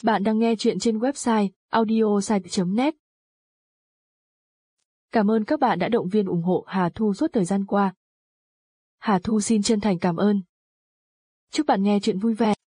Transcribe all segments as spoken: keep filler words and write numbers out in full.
Bạn đang nghe chuyện trên website audiosite chấm net. Cảm ơn các bạn đã động viên ủng hộ Hà Thu suốt thời gian qua. Hà Thu xin chân thành cảm ơn. Chúc bạn nghe chuyện vui vẻ.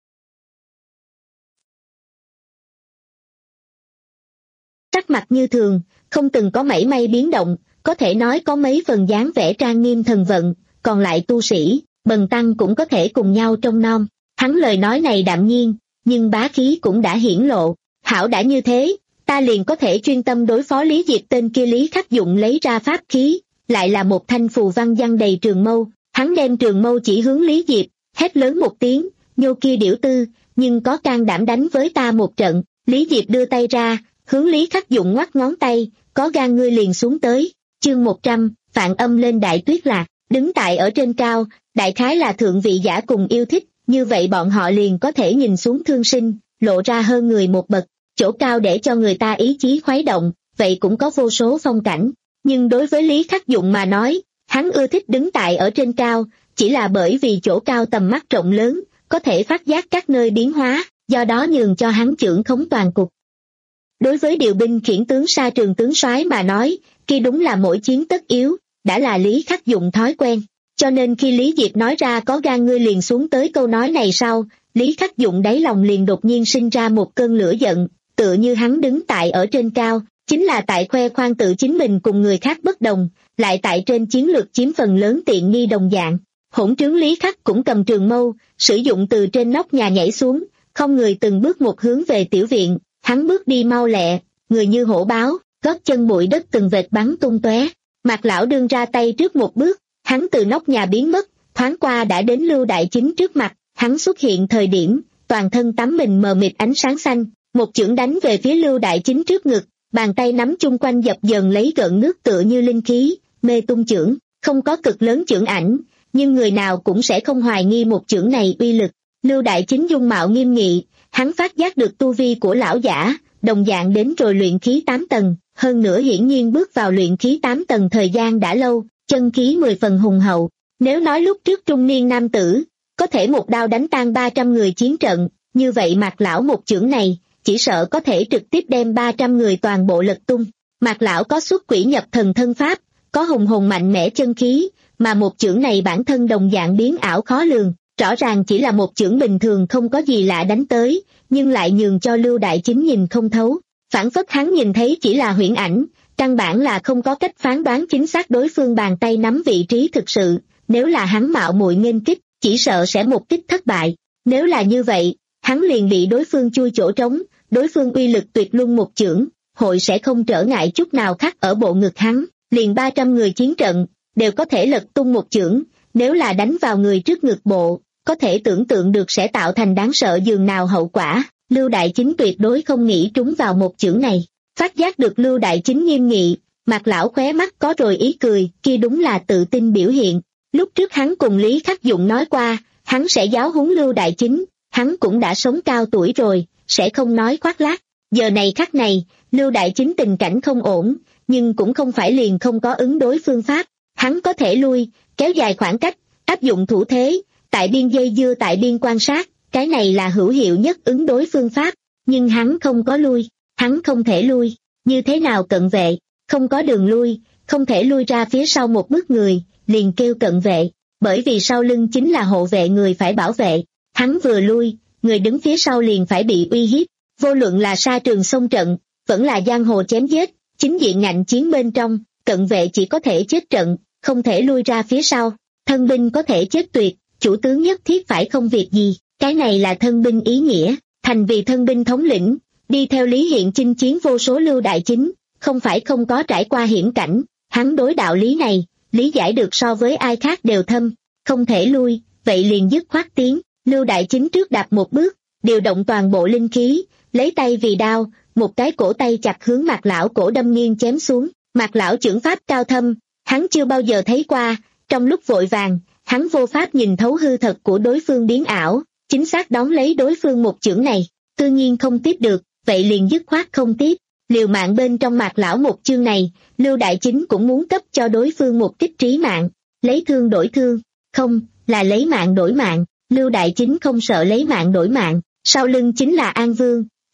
Sắc mặt như thường, không từng có mảy may biến động, có thể nói có mấy phần dáng vẻ trang nghiêm thần vận, còn lại tu sĩ, bần tăng cũng có thể cùng nhau trông nom. Hắn lời nói này đạm nhiên, nhưng bá khí cũng đã hiển lộ. Hảo đã như thế, ta liền có thể chuyên tâm đối phó Lý Diệp. Tên kia Lý Khắc Dụng lấy ra pháp khí, lại là một thanh phù văn giăng đầy trường mâu. Hắn đem trường mâu chỉ hướng Lý Diệp, hét lớn một tiếng, nhô kia điểu tư, nhưng có can đảm đánh với ta một trận. Lý Diệp đưa tay ra, hướng Lý Khắc Dụng ngoắc ngón tay, có gan ngươi liền xuống tới. Chương một trăm, Phạn Âm lên Đại Tuyết Lạc. Đứng tại ở trên cao, đại khái là thượng vị giả cùng yêu thích, như vậy bọn họ liền có thể nhìn xuống thương sinh, lộ ra hơn người một bậc. Chỗ cao để cho người ta ý chí khuấy động, vậy cũng có vô số phong cảnh. Nhưng đối với Lý Khắc Dụng mà nói, hắn ưa thích đứng tại ở trên cao, chỉ là bởi vì chỗ cao tầm mắt rộng lớn, có thể phát giác các nơi biến hóa, do đó nhường cho hắn chưởng khống toàn cục. Đối với điều binh khiển tướng Sa Trường tướng soái mà nói, kia đúng là mỗi chiến tất yếu, đã là Lý Khắc Dụng thói quen. Cho nên khi Lý Diệp nói ra có gan ngươi liền xuống tới câu nói này sau, Lý Khắc Dụng đáy lòng liền đột nhiên sinh ra một cơn lửa giận, tựa như hắn đứng tại ở trên cao, chính là tại khoe khoang tự chính mình cùng người khác bất đồng, lại tại trên chiến lược chiếm phần lớn tiện nghi đồng dạng. Hỗn trướng Lý Khắc cũng cầm trường mâu, sử dụng từ trên nóc nhà nhảy xuống, không người từng bước một hướng về tiểu viện, hắn bước đi mau lẹ, người như hổ báo, gót chân bụi đất từng vệt bắn tung tóe. Mạc lão đương ra tay trước một bước, hắn từ nóc nhà biến mất, thoáng qua đã đến Lưu Đại Chính trước mặt. Hắn xuất hiện thời điểm, toàn thân tắm mình mờ mịt ánh sáng xanh, một chưởng đánh về phía Lưu Đại Chính trước ngực, bàn tay nắm chung quanh dập dờn lấy gợn nước tựa như linh khí, mê tung chưởng, không có cực lớn chưởng ảnh, nhưng người nào cũng sẽ không hoài nghi một chưởng này uy lực. Lưu Đại Chính dung mạo nghiêm nghị, hắn phát giác được tu vi của lão giả, đồng dạng đến rồi luyện khí tám tầng, hơn nữa hiển nhiên bước vào luyện khí tám tầng thời gian đã lâu, chân khí mười phần hùng hậu. Nếu nói lúc trước trung niên nam tử, có thể một đao đánh tan ba trăm người chiến trận, như vậy Mạc lão một chưởng này, chỉ sợ có thể trực tiếp đem ba trăm người toàn bộ lật tung. Mạc lão có xuất quỷ nhập thần thân pháp, có hùng hồn mạnh mẽ chân khí, mà một chưởng này bản thân đồng dạng biến ảo khó lường, rõ ràng chỉ là một chưởng bình thường không có gì lạ đánh tới, nhưng lại nhường cho Lưu Đại Chính nhìn không thấu, phản phất hắn nhìn thấy chỉ là huyễn ảnh, căn bản là không có cách phán đoán chính xác đối phương bàn tay nắm vị trí thực sự. Nếu là hắn mạo muội nghênh kích, chỉ sợ sẽ một kích thất bại. Nếu là như vậy, hắn liền bị đối phương chui chỗ trống, đối phương uy lực tuyệt luân một chưởng, hội sẽ không trở ngại chút nào khắc ở bộ ngực hắn, liền ba trăm người chiến trận, đều có thể lật tung một chưởng, nếu là đánh vào người trước ngực bộ, có thể tưởng tượng được sẽ tạo thành đáng sợ dường nào hậu quả. Lưu Đại Chính tuyệt đối không nghĩ trúng vào một chưởng này. Phát giác được Lưu Đại Chính nghiêm nghị, Mạc lão khóe mắt có rồi ý cười, kia đúng là tự tin biểu hiện. Lúc trước hắn cùng Lý Khắc Dụng nói qua, hắn sẽ giáo huấn Lưu Đại Chính, hắn cũng đã sống cao tuổi rồi, sẽ không nói khoác lác. Giờ này khắc này, Lưu Đại Chính tình cảnh không ổn, nhưng cũng không phải liền không có ứng đối phương pháp. Hắn có thể lui, kéo dài khoảng cách, áp dụng thủ thế, tại biên dây dưa tại biên quan sát, cái này là hữu hiệu nhất ứng đối phương pháp, nhưng hắn không có lui, hắn không thể lui, như thế nào cận vệ, không có đường lui, không thể lui ra phía sau một bước người, liền kêu cận vệ, bởi vì sau lưng chính là hộ vệ người phải bảo vệ, hắn vừa lui, người đứng phía sau liền phải bị uy hiếp, vô luận là Sa Trường xông trận, vẫn là giang hồ chém giết, chính diện ngạnh chiến bên trong, cận vệ chỉ có thể chết trận, không thể lui ra phía sau, thân binh có thể chết tuyệt, chủ tướng nhất thiết phải không việc gì, cái này là thân binh ý nghĩa, thành vì thân binh thống lĩnh, đi theo Lý Hiện chinh chiến vô số Lưu Đại Chính, không phải không có trải qua hiểm cảnh, hắn đối đạo lý này, lý giải được so với ai khác đều thâm, không thể lui, vậy liền dứt khoát tiến. Lưu Đại Chính trước đạp một bước, điều động toàn bộ linh khí, lấy tay vì đao, một cái cổ tay chặt hướng Mạc lão cổ đâm nghiêng chém xuống. Mạc lão chưởng pháp cao thâm, hắn chưa bao giờ thấy qua, trong lúc vội vàng, hắn vô pháp nhìn thấu hư thật của đối phương biến ảo, chính xác đón lấy đối phương một chưởng này, tự nhiên không tiếp được, vậy liền dứt khoát không tiếp. Liều mạng bên trong Mạc lão một chương này, Lưu Đại Chính cũng muốn cấp cho đối phương một kích trí mạng, lấy thương đổi thương, không, là lấy mạng đổi mạng. Lưu Đại Chính không sợ lấy mạng đổi mạng, sau lưng chính là An Vương,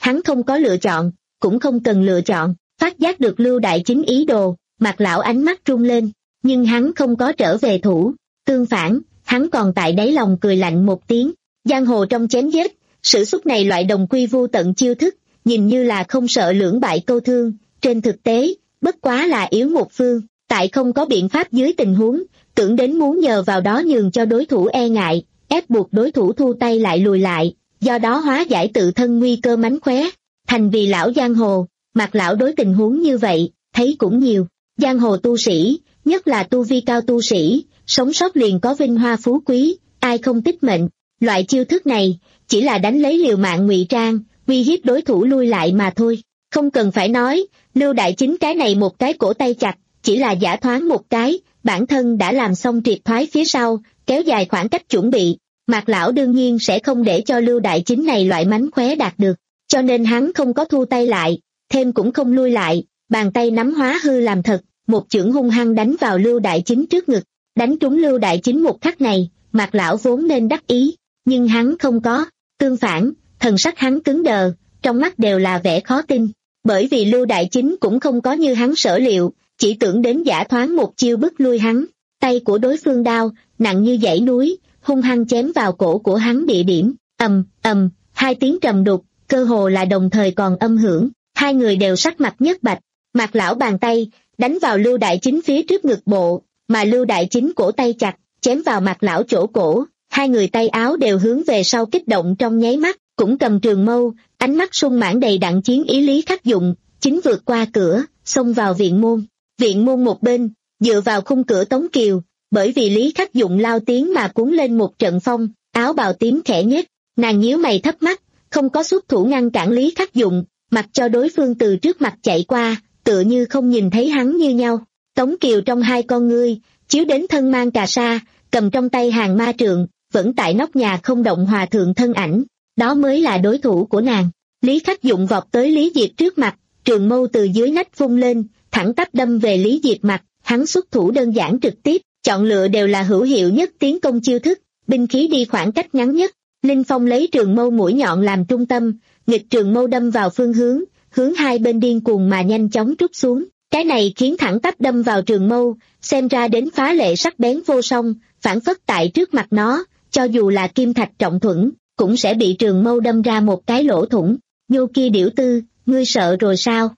hắn không có lựa chọn, cũng không cần lựa chọn. Phát giác được Lưu Đại Chính ý đồ, Mạc lão ánh mắt rung lên, nhưng hắn không có trở về thủ, tương phản, hắn còn tại đáy lòng cười lạnh một tiếng. Giang hồ trong chém giết, sử xuất này loại đồng quy vu tận chiêu thức, nhìn như là không sợ lưỡng bại câu thương, trên thực tế, bất quá là yếu một phương, tại không có biện pháp dưới tình huống, tưởng đến muốn nhờ vào đó nhường cho đối thủ e ngại, ép buộc đối thủ thu tay lại lùi lại, do đó hóa giải tự thân nguy cơ mánh khóe. Thành vì lão giang hồ, Mạc lão đối tình huống như vậy, thấy cũng nhiều. Giang hồ tu sĩ, nhất là tu vi cao tu sĩ, sống sót liền có vinh hoa phú quý, ai không tích mệnh. Loại chiêu thức này, chỉ là đánh lấy liều mạng ngụy trang, uy hiếp đối thủ lui lại mà thôi. Không cần phải nói, Lưu Đại Chính cái này một cái cổ tay chặt, chỉ là giả thoáng một cái, bản thân đã làm xong triệt thoái phía sau, kéo dài khoảng cách chuẩn bị. Mạc lão đương nhiên sẽ không để cho Lưu Đại Chính này loại mánh khóe đạt được, cho nên hắn không có thu tay lại, thêm cũng không lui lại, bàn tay nắm hóa hư làm thật, một chưởng hung hăng đánh vào Lưu Đại Chính trước ngực. Đánh trúng Lưu Đại Chính một khắc này, Mạc lão vốn nên đắc ý, nhưng hắn không có, tương phản, thần sắc hắn cứng đờ, trong mắt đều là vẻ khó tin, bởi vì Lưu Đại Chính cũng không có như hắn sở liệu, chỉ tưởng đến giả thoáng một chiêu bức lui hắn, tay của đối phương đao, nặng như dãy núi, hung hăng chém vào cổ của hắn địa điểm, ầm, ầm, hai tiếng trầm đục, cơ hồ là đồng thời còn âm hưởng, hai người đều sắc mặt nhất bạch, Mạc lão bàn tay, đánh vào Lưu Đại Chính phía trước ngực bộ, mà Lưu Đại Chính cổ tay chặt, chém vào Mạc lão chỗ cổ, hai người tay áo đều hướng về sau kích động trong nháy mắt, cũng cầm trường mâu, ánh mắt sung mãn đầy đặn chiến ý Lý Khắc Dụng, chính vượt qua cửa, xông vào viện môn. Viện môn một bên, dựa vào khung cửa Tống Kiều, bởi vì Lý Khắc Dụng lao tiếng mà cuốn lên một trận phong, áo bào tím khẽ nhếch, nàng nhíu mày thấp mắt, không có xuất thủ ngăn cản Lý Khắc Dụng, mặc cho đối phương từ trước mặt chạy qua, tựa như không nhìn thấy hắn như nhau. Tống Kiều trong hai con ngươi, chiếu đến thân mang cà sa, cầm trong tay hàng ma trượng, vẫn tại nóc nhà không động hòa thượng thân ảnh, đó mới là đối thủ của nàng. Lý Khắc Dụng vọt tới Lý Diệp trước mặt, trường mâu từ dưới nách vung lên, thẳng tắp đâm về Lý Diệp mặt, hắn xuất thủ đơn giản trực tiếp, chọn lựa đều là hữu hiệu nhất tiến công chiêu thức, binh khí đi khoảng cách ngắn nhất. Linh Phong lấy trường mâu mũi nhọn làm trung tâm, nghịch trường mâu đâm vào phương hướng, hướng hai bên điên cuồng mà nhanh chóng trút xuống. Cái này khiến thẳng tắp đâm vào trường mâu, xem ra đến phá lệ sắc bén vô song, phản phất tại trước mặt nó, cho dù là kim thạch trọng thuẫn, cũng sẽ bị trường mâu đâm ra một cái lỗ thủng. Nhô kia điểu tư, ngươi sợ rồi sao?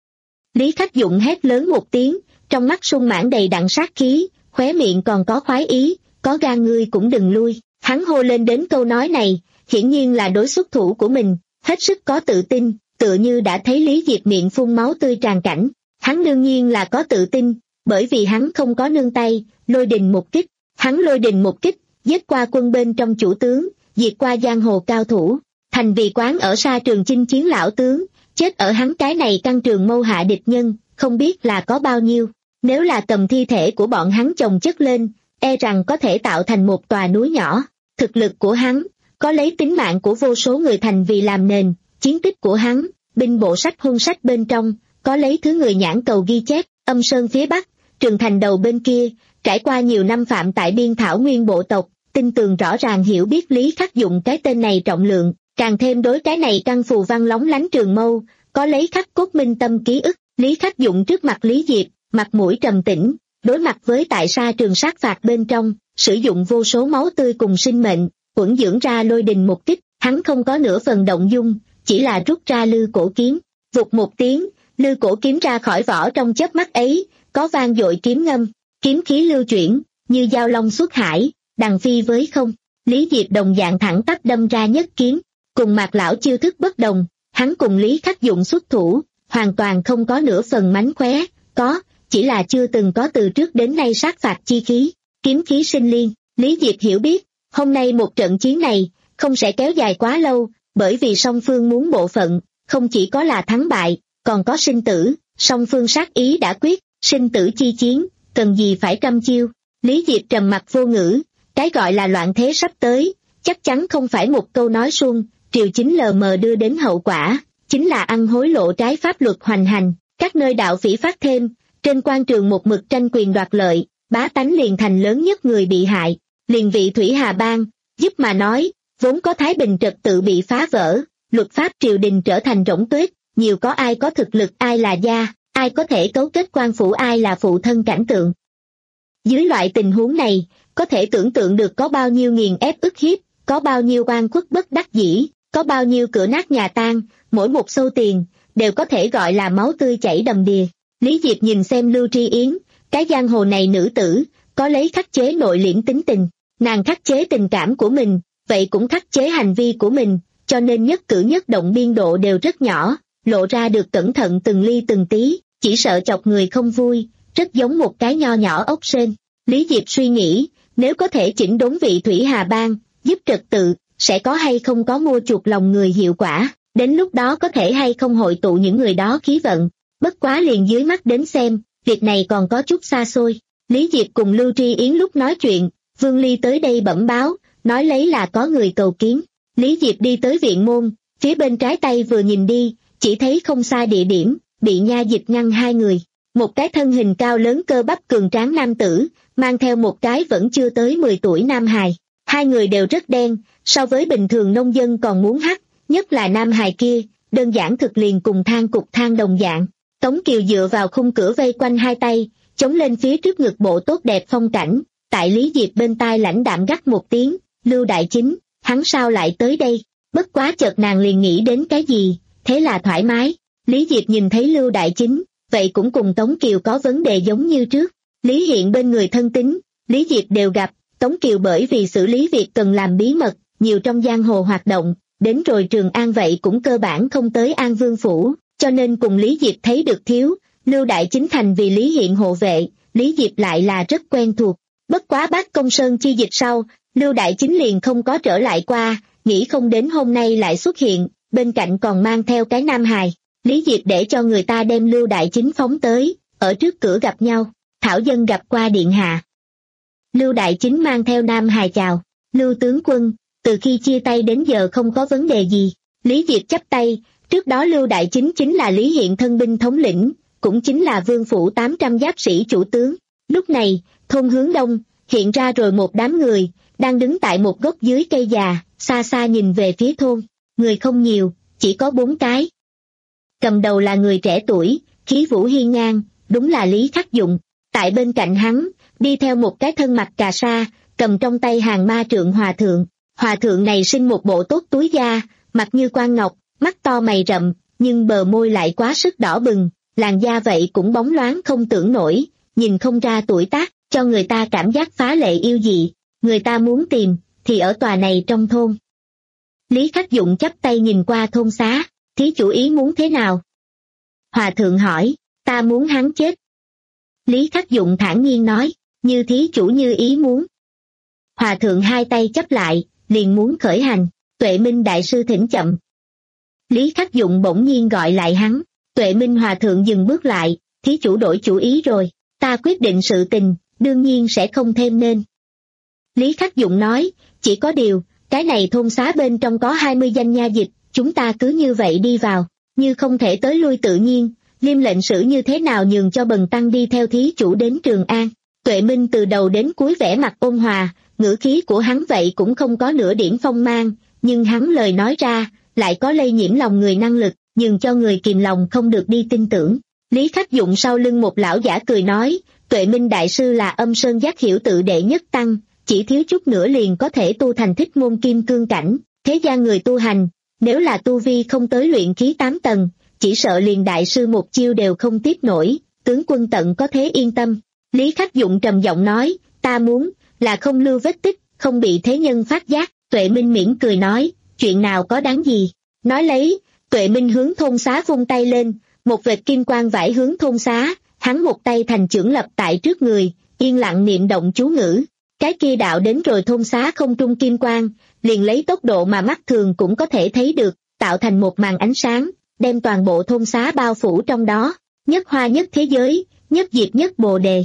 Lý Khắc Dụng hét lớn một tiếng, trong mắt sung mãn đầy đặn sát khí, khóe miệng còn có khoái ý, có gan ngươi cũng đừng lui. Hắn hô lên đến câu nói này, hiển nhiên là đối xuất thủ của mình, hết sức có tự tin, tựa như đã thấy Lý Diệp miệng phun máu tươi tràn cảnh. Hắn đương nhiên là có tự tin, bởi vì hắn không có nương tay, lôi đình một kích. Hắn lôi đình một kích, giết qua quân bên trong chủ tướng, diệt qua giang hồ cao thủ, thành vì quán ở xa trường chinh chiến lão tướng, chết ở hắn cái này căn trường mâu hạ địch nhân, không biết là có bao nhiêu. Nếu là cầm thi thể của bọn hắn chồng chất lên, e rằng có thể tạo thành một tòa núi nhỏ. Thực lực của hắn, có lấy tính mạng của vô số người thành vì làm nền, chiến tích của hắn, binh bộ sách huân sách bên trong, có lấy thứ người nhãn cầu ghi chép, Âm Sơn phía Bắc, Trường Thành đầu bên kia, trải qua nhiều năm phạm tại biên thảo nguyên bộ tộc, tin tường rõ ràng hiểu biết Lý Khắc Dụng cái tên này trọng lượng, càng thêm đối cái này căn phù văn lóng lánh trường mâu, có lấy khắc cốt minh tâm ký ức. Lý Khắc Dụng trước mặt Lý Diệp, mặt mũi trầm tĩnh, đối mặt với tại xa trường sát phạt bên trong, sử dụng vô số máu tươi cùng sinh mệnh, quẩn dưỡng ra lôi đình một kích, hắn không có nửa phần động dung, chỉ là rút ra lư cổ kiếm, vụt một tiếng, lư cổ kiếm ra khỏi vỏ trong chớp mắt ấy, có vang dội kiếm ngâm, kiếm khí lưu chuyển, như dao long xuất hải, đằng phi với không. Lý Diệp đồng dạng thẳng tắp đâm ra nhất kiếm, cùng Mạc lão chiêu thức bất đồng, hắn cùng Lý Khắc Dụng xuất thủ, hoàn toàn không có nửa phần mánh khóe, có, chỉ là chưa từng có từ trước đến nay sát phạt chi khí, kiếm khí sinh liên. Lý Diệp hiểu biết, hôm nay một trận chiến này, không sẽ kéo dài quá lâu, bởi vì song phương muốn bộ phận, không chỉ có là thắng bại, còn có sinh tử, song phương sát ý đã quyết, sinh tử chi chiến, cần gì phải trăm chiêu. Lý Diệp trầm mặc vô ngữ, cái gọi là loạn thế sắp tới, chắc chắn không phải một câu nói suông, triều chính lờ mờ đưa đến hậu quả, chính là ăn hối lộ trái pháp luật hoành hành, các nơi đạo phỉ phát thêm, trên quan trường một mực tranh quyền đoạt lợi, bá tánh liền thành lớn nhất người bị hại, liền vị Thủy Hà Bang, giúp mà nói, vốn có thái bình trật tự bị phá vỡ, luật pháp triều đình trở thành rỗng tuếch, nhiều có ai có thực lực ai là gia, ai có thể cấu kết quan phủ ai là phụ thân cảnh tượng. Dưới loại tình huống này, có thể tưởng tượng được có bao nhiêu nghiền ép ức hiếp, có bao nhiêu oan khuất bất đắc dĩ, có bao nhiêu cửa nát nhà tan, mỗi một xu tiền, đều có thể gọi là máu tươi chảy đầm đìa. Lý Diệp nhìn xem Lưu Tri Yến, cái giang hồ này nữ tử, có lấy khắc chế nội liễm tính tình, nàng khắc chế tình cảm của mình, vậy cũng khắc chế hành vi của mình, cho nên nhất cử nhất động biên độ đều rất nhỏ, lộ ra được cẩn thận từng ly từng tí, chỉ sợ chọc người không vui, rất giống một cái nho nhỏ ốc sên. Lý Diệp suy nghĩ, nếu có thể chỉnh đốn vị Thủy Hà Bang, giúp trật tự, sẽ có hay không có mua chuộc lòng người hiệu quả, đến lúc đó có thể hay không hội tụ những người đó khí vận, bất quá liền dưới mắt đến xem, việc này còn có chút xa xôi. Lý Diệp cùng Lưu Tri Yến lúc nói chuyện, Vương Ly tới đây bẩm báo, nói lấy là có người cầu kiến. Lý Diệp đi tới viện môn, phía bên trái tay vừa nhìn đi, chỉ thấy không xa địa điểm, bị nha dịch ngăn hai người. Một cái thân hình cao lớn cơ bắp cường tráng nam tử, mang theo một cái vẫn chưa tới mười tuổi nam hài. Hai người đều rất đen, so với bình thường nông dân còn muốn hắc, nhất là nam hài kia, đơn giản thực liền cùng than cục than đồng dạng. Tống Kiều dựa vào khung cửa vây quanh hai tay, chống lên phía trước ngực bộ tốt đẹp phong cảnh, tại Lý Diệp bên tai lãnh đạm gắt một tiếng, Lưu Đại Chính, hắn sao lại tới đây? Bất quá chợt nàng liền nghĩ đến cái gì, thế là thoải mái. Lý Diệp nhìn thấy Lưu Đại Chính, vậy cũng cùng Tống Kiều có vấn đề giống như trước. Lý Hiện bên người thân tín, Lý Diệp đều gặp, Tống Kiều bởi vì xử lý việc cần làm bí mật, nhiều trong giang hồ hoạt động, đến rồi Trường An vậy cũng cơ bản không tới An Vương Phủ, cho nên cùng Lý Diệp thấy được thiếu. Lưu Đại Chính thành vì Lý Hiện hộ vệ, Lý Diệp lại là rất quen thuộc. Bất quá Bác Công Sơn chi dịch sau, Lưu Đại Chính liền không có trở lại qua, nghĩ không đến hôm nay lại xuất hiện, bên cạnh còn mang theo cái nam hài. Lý Diệp để cho người ta đem Lưu Đại Chính phóng tới, ở trước cửa gặp nhau, thảo dân gặp qua điện hạ. Lưu Đại Chính mang theo nam hài chào, Lưu tướng quân, từ khi chia tay đến giờ không có vấn đề gì. Lý Diệp chắp tay, trước đó Lưu Đại Chính chính là Lý Hiện thân binh thống lĩnh, cũng chính là Vương Phủ tám trăm giáp sĩ chủ tướng. Lúc này, thôn hướng đông, hiện ra rồi một đám người, đang đứng tại một gốc dưới cây già, xa xa nhìn về phía thôn. Người không nhiều, chỉ có bốn cái. Cầm đầu là người trẻ tuổi, khí vũ hiên ngang, đúng là Lý Khắc Dụng. Tại bên cạnh hắn, đi theo một cái thân mặt cà sa, cầm trong tay hàng ma trượng hòa thượng. Hòa thượng này sinh một bộ tốt túi da, mặt như quan ngọc, mắt to mày rậm, nhưng bờ môi lại quá sức đỏ bừng, làn da vậy cũng bóng loáng không tưởng nổi, nhìn không ra tuổi tác, cho người ta cảm giác phá lệ yêu dị. Người ta muốn tìm, thì ở tòa này trong thôn. Lý Khắc Dụng chắp tay nhìn qua thôn xá, thí chủ ý muốn thế nào? Hòa thượng hỏi, ta muốn hắn chết. Lý Khắc Dụng thản nhiên nói, như thí chủ như ý muốn. Hòa thượng hai tay chắp lại, liền muốn khởi hành, Tuệ Minh đại sư thỉnh chậm. Lý Khắc Dụng bỗng nhiên gọi lại hắn, Tuệ Minh hòa thượng dừng bước lại, thí chủ đổi chủ ý rồi, ta quyết định sự tình, đương nhiên sẽ không thêm nên. Lý Khắc Dụng nói, chỉ có điều, cái này thôn xá bên trong có hai mươi danh nha dịch, chúng ta cứ như vậy đi vào, như không thể tới lui tự nhiên, Liêm lệnh sử như thế nào nhường cho bần tăng đi theo thí chủ đến Trường An. Tuệ Minh từ đầu đến cuối vẻ mặt ôn hòa, ngữ khí của hắn vậy cũng không có nửa điểm phong mang, nhưng hắn lời nói ra, lại có lây nhiễm lòng người năng lực, nhường cho người kìm lòng không được đi tin tưởng. Lý Khắc Dụng sau lưng một lão giả cười nói, Tuệ Minh đại sư là Âm Sơn Giác hiểu tự đệ nhất tăng, chỉ thiếu chút nữa liền có thể tu thành Thích Môn Kim Cương cảnh, thế gian người tu hành, nếu là tu vi không tới luyện khí tám tầng, chỉ sợ liền đại sư một chiêu đều không tiếp nổi, tướng quân tận có thế yên tâm. Lý Khắc Dụng trầm giọng nói, ta muốn, là không lưu vết tích, không bị thế nhân phát giác. Tuệ Minh mỉm cười nói, chuyện nào có đáng gì. Nói lấy, Tuệ Minh hướng thôn xá vung tay lên, một vệt kim quang vải hướng thôn xá, hắn một tay thành chưởng lập tại trước người, yên lặng niệm động chú ngữ. Cái kia đạo đến rồi thôn xá không trung kim quang, liền lấy tốc độ mà mắt thường cũng có thể thấy được, tạo thành một màn ánh sáng, đem toàn bộ thôn xá bao phủ trong đó, nhất hoa nhất thế giới, nhất diệp nhất bồ đề.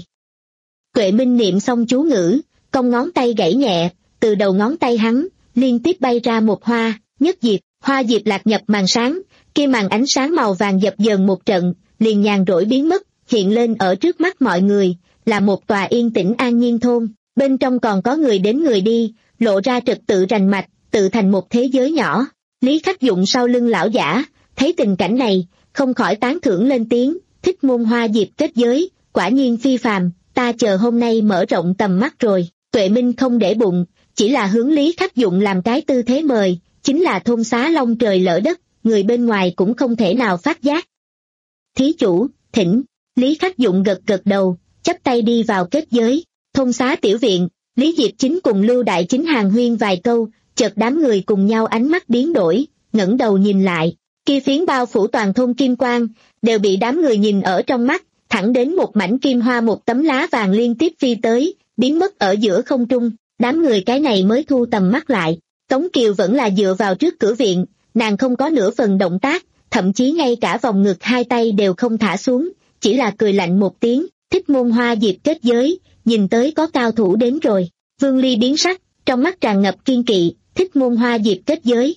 Tuệ Minh niệm xong chú ngữ, cong ngón tay gãy nhẹ, từ đầu ngón tay hắn, liên tiếp bay ra một hoa, nhất diệp, hoa diệp lạc nhập màn sáng, kia màn ánh sáng màu vàng dập dờn một trận, liền nhàn rỗi biến mất, hiện lên ở trước mắt mọi người, là một tòa yên tĩnh an nhiên thôn, bên trong còn có người đến người đi, lộ ra trật tự rành mạch, tự thành một thế giới nhỏ. Lý Khắc Dụng sau lưng lão giả, thấy tình cảnh này, không khỏi tán thưởng lên tiếng, Thích Môn Hoa Diệp kết giới, quả nhiên phi phàm, ta chờ hôm nay mở rộng tầm mắt rồi. Tuệ Minh không để bụng, chỉ là hướng Lý Khắc Dụng làm cái tư thế mời, chính là thôn xá long trời lỡ đất, người bên ngoài cũng không thể nào phát giác. Thí chủ, thỉnh, Lý Khắc Dụng gật gật đầu, chắp tay đi vào kết giới, thôn xá tiểu viện, Lý Diệp Chính cùng Lưu Đại Chính hàn huyên vài câu, chợt đám người cùng nhau ánh mắt biến đổi, ngẩng đầu nhìn lại, kia phiến bao phủ toàn thôn kim quang, đều bị đám người nhìn ở trong mắt, thẳng đến một mảnh kim hoa một tấm lá vàng liên tiếp phi tới, biến mất ở giữa không trung, đám người cái này mới thu tầm mắt lại. Tống Kiều vẫn là dựa vào trước cửa viện, nàng không có nửa phần động tác, thậm chí ngay cả vòng ngực hai tay đều không thả xuống, chỉ là cười lạnh một tiếng, Thích Môn Hoa Diệp kết giới, nhìn tới có cao thủ đến rồi. Vương Ly biến sắc, trong mắt tràn ngập kiên kỵ, Thích Môn Hoa Diệp kết giới.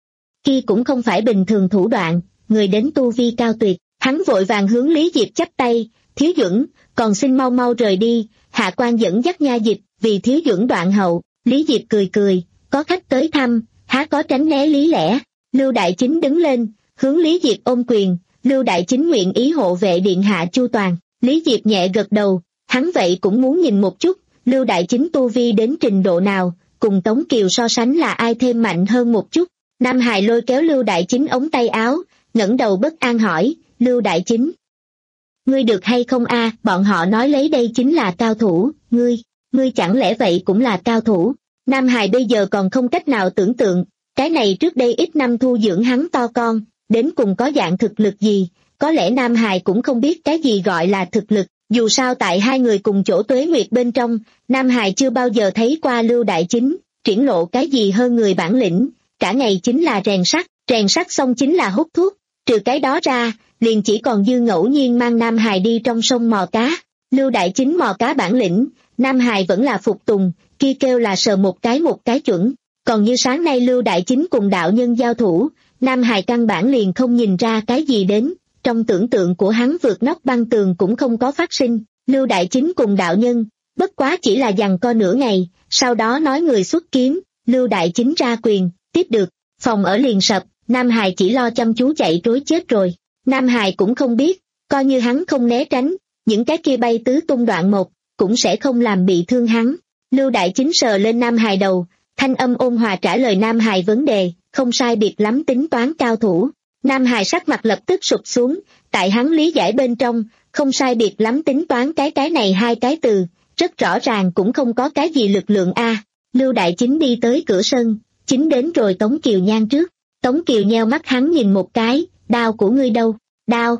Kia cũng không phải bình thường thủ đoạn, người đến tu vi cao tuyệt, hắn vội vàng hướng Lý Diệp chắp tay, Thiếu Duẩn, còn xin mau mau rời đi, hạ quan dẫn dắt nha dịch, vì Thiếu Duẩn đoạn hậu. Lý Diệp cười cười, có khách tới thăm, há có tránh né lý lẽ. Lưu Đại Chính đứng lên, hướng Lý Diệp ôm quyền, Lưu Đại Chính nguyện ý hộ vệ điện hạ chu toàn. Lý Diệp nhẹ gật đầu, hắn vậy cũng muốn nhìn một chút, Lưu Đại Chính tu vi đến trình độ nào, cùng Tống Kiều so sánh là ai thêm mạnh hơn một chút. Nam Hải lôi kéo Lưu Đại Chính ống tay áo, ngẩng đầu bất an hỏi, Lưu Đại Chính, ngươi được hay không a? Bọn họ nói lấy đây chính là cao thủ, ngươi, ngươi chẳng lẽ vậy cũng là cao thủ? Nam Hải bây giờ còn không cách nào tưởng tượng, cái này trước đây ít năm thu dưỡng hắn to con, đến cùng có dạng thực lực gì, có lẽ Nam Hải cũng không biết cái gì gọi là thực lực, dù sao tại hai người cùng chỗ tuế nguyệt bên trong, Nam Hải chưa bao giờ thấy qua Lưu Đại Chính, triển lộ cái gì hơn người bản lĩnh, cả ngày chính là rèn sắt, rèn sắt xong chính là hút thuốc, trừ cái đó ra, liền chỉ còn dư ngẫu nhiên mang Nam Hải đi trong sông mò cá. Lưu Đại Chính mò cá bản lĩnh, Nam Hải vẫn là phục tùng, kia kêu là sờ một cái một cái chuẩn, còn như sáng nay Lưu Đại Chính cùng đạo nhân giao thủ, Nam Hải căn bản liền không nhìn ra cái gì đến, trong tưởng tượng của hắn vượt nóc băng tường cũng không có phát sinh, Lưu Đại Chính cùng đạo nhân, bất quá chỉ là giằng co nửa ngày, sau đó nói người xuất kiếm, Lưu Đại Chính ra quyền, tiếp được, phòng ở liền sập, Nam Hải chỉ lo chăm chú chạy trối chết rồi. Nam Hải cũng không biết, coi như hắn không né tránh, những cái kia bay tứ tung đoạn một, cũng sẽ không làm bị thương hắn. Lưu Đại Chính sờ lên Nam Hải đầu, thanh âm ôn hòa trả lời Nam Hải vấn đề, không sai biệt lắm tính toán cao thủ. Nam Hải sắc mặt lập tức sụp xuống, tại hắn lý giải bên trong, không sai biệt lắm tính toán cái cái này hai cái từ, rất rõ ràng cũng không có cái gì lực lượng a. Lưu Đại Chính đi tới cửa sân, chính đến rồi Tống Kiều Nhan trước. Tống Kiều nheo mắt hắn nhìn một cái, đao của ngươi đâu? Đao?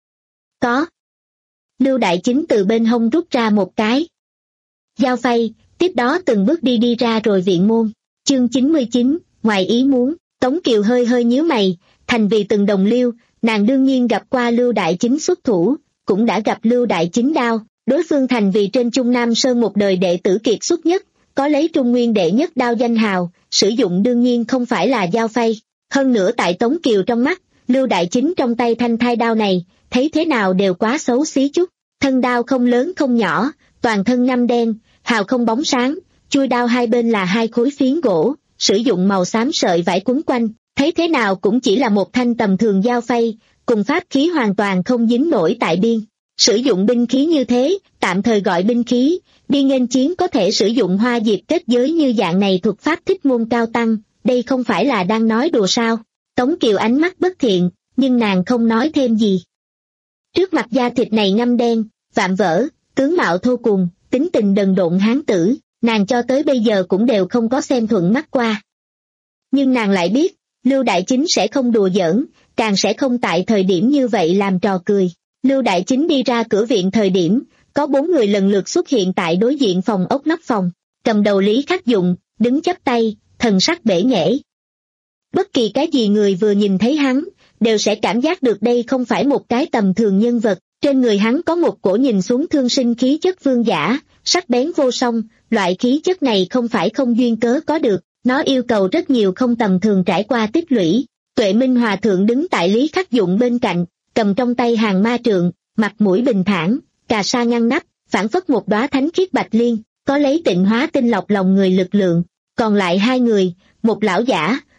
Có. Lưu Đại Chính từ bên hông rút ra một cái dao phay, tiếp đó từng bước đi đi ra rồi viện môn. Chương chín mươi chín, ngoài ý muốn, Tống Kiều hơi hơi nhíu mày, thành vì từng đồng liêu, nàng đương nhiên gặp qua Lưu Đại Chính xuất thủ, cũng đã gặp Lưu Đại Chính đao, đối phương thành vì trên Trung Nam Sơn một đời đệ tử kiệt xuất nhất, có lấy Trung Nguyên đệ nhất đao danh hào, sử dụng đương nhiên không phải là dao phay. Hơn nữa tại Tống Kiều trong mắt, Lưu Đại Chính trong tay thanh thai đao này, thấy thế nào đều quá xấu xí chút, thân đao không lớn không nhỏ, toàn thân ngăm đen, hào không bóng sáng, chuôi đao hai bên là hai khối phiến gỗ, sử dụng màu xám sợi vải quấn quanh, thấy thế nào cũng chỉ là một thanh tầm thường dao phay, cùng pháp khí hoàn toàn không dính nổi tại biên. Sử dụng binh khí như thế, tạm thời gọi binh khí, đi nghênh chiến có thể sử dụng hoa diệp kết giới như dạng này thuật pháp thích môn cao tăng, đây không phải là đang nói đùa sao? Tống Kiều ánh mắt bất thiện, nhưng nàng không nói thêm gì. Trước mặt da thịt này ngăm đen, vạm vỡ, tướng mạo thô cùng, tính tình đần độn hán tử, nàng cho tới bây giờ cũng đều không có xem thuận mắt qua. Nhưng nàng lại biết, Lưu Đại Chính sẽ không đùa giỡn, càng sẽ không tại thời điểm như vậy làm trò cười. Lưu Đại Chính đi ra cửa viện thời điểm, có bốn người lần lượt xuất hiện tại đối diện phòng ốc nóc phòng, cầm đầu Lý Khắc Dụng, đứng chắp tay, thần sắc bể nghễ. Bất kỳ cái gì người vừa nhìn thấy hắn, đều sẽ cảm giác được đây không phải một cái tầm thường nhân vật, trên người hắn có một cổ nhìn xuống thương sinh khí chất vương giả, sắc bén vô song, loại khí chất này không phải không duyên cớ có được, nó yêu cầu rất nhiều không tầm thường trải qua tích lũy. Tuệ Minh Hòa Thượng đứng tại Lý Khắc Dụng bên cạnh, cầm trong tay hàng ma trượng, mặt mũi bình thản, cà sa ngăn nắp, phản phất một đóa thánh khiết bạch liên, có lấy tịnh hóa tinh lọc lòng người lực lượng. Còn lại hai người, một lão giả,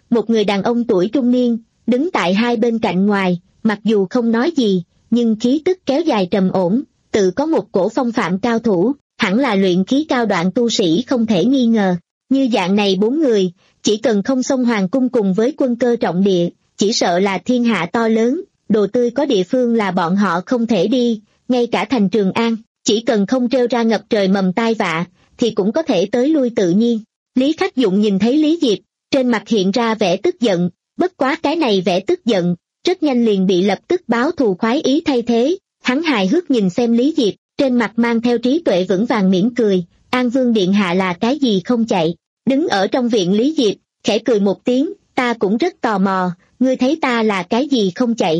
một người đàn ông tuổi trung niên, đứng tại hai bên cạnh ngoài, mặc dù không nói gì, nhưng khí tức kéo dài trầm ổn, tự có một cổ phong phạm cao thủ, hẳn là luyện khí cao đoạn tu sĩ không thể nghi ngờ. Như dạng này bốn người, chỉ cần không xông hoàng cung cùng với quân cơ trọng địa, chỉ sợ là thiên hạ to lớn, đồ tươi có địa phương là bọn họ không thể đi, ngay cả thành Trường An, chỉ cần không trêu ra ngập trời mầm tai vạ, thì cũng có thể tới lui tự nhiên. Lý Khắc Dụng nhìn thấy Lý Diệp, trên mặt hiện ra vẻ tức giận, bất quá cái này vẻ tức giận, rất nhanh liền bị lập tức báo thù khoái ý thay thế. Hắn hài hước nhìn xem Lý Diệp, trên mặt mang theo trí tuệ vững vàng mỉm cười, An Vương Điện Hạ là cái gì không chạy. Đứng ở trong viện Lý Diệp, khẽ cười một tiếng, ta cũng rất tò mò, ngươi thấy ta là cái gì không chạy.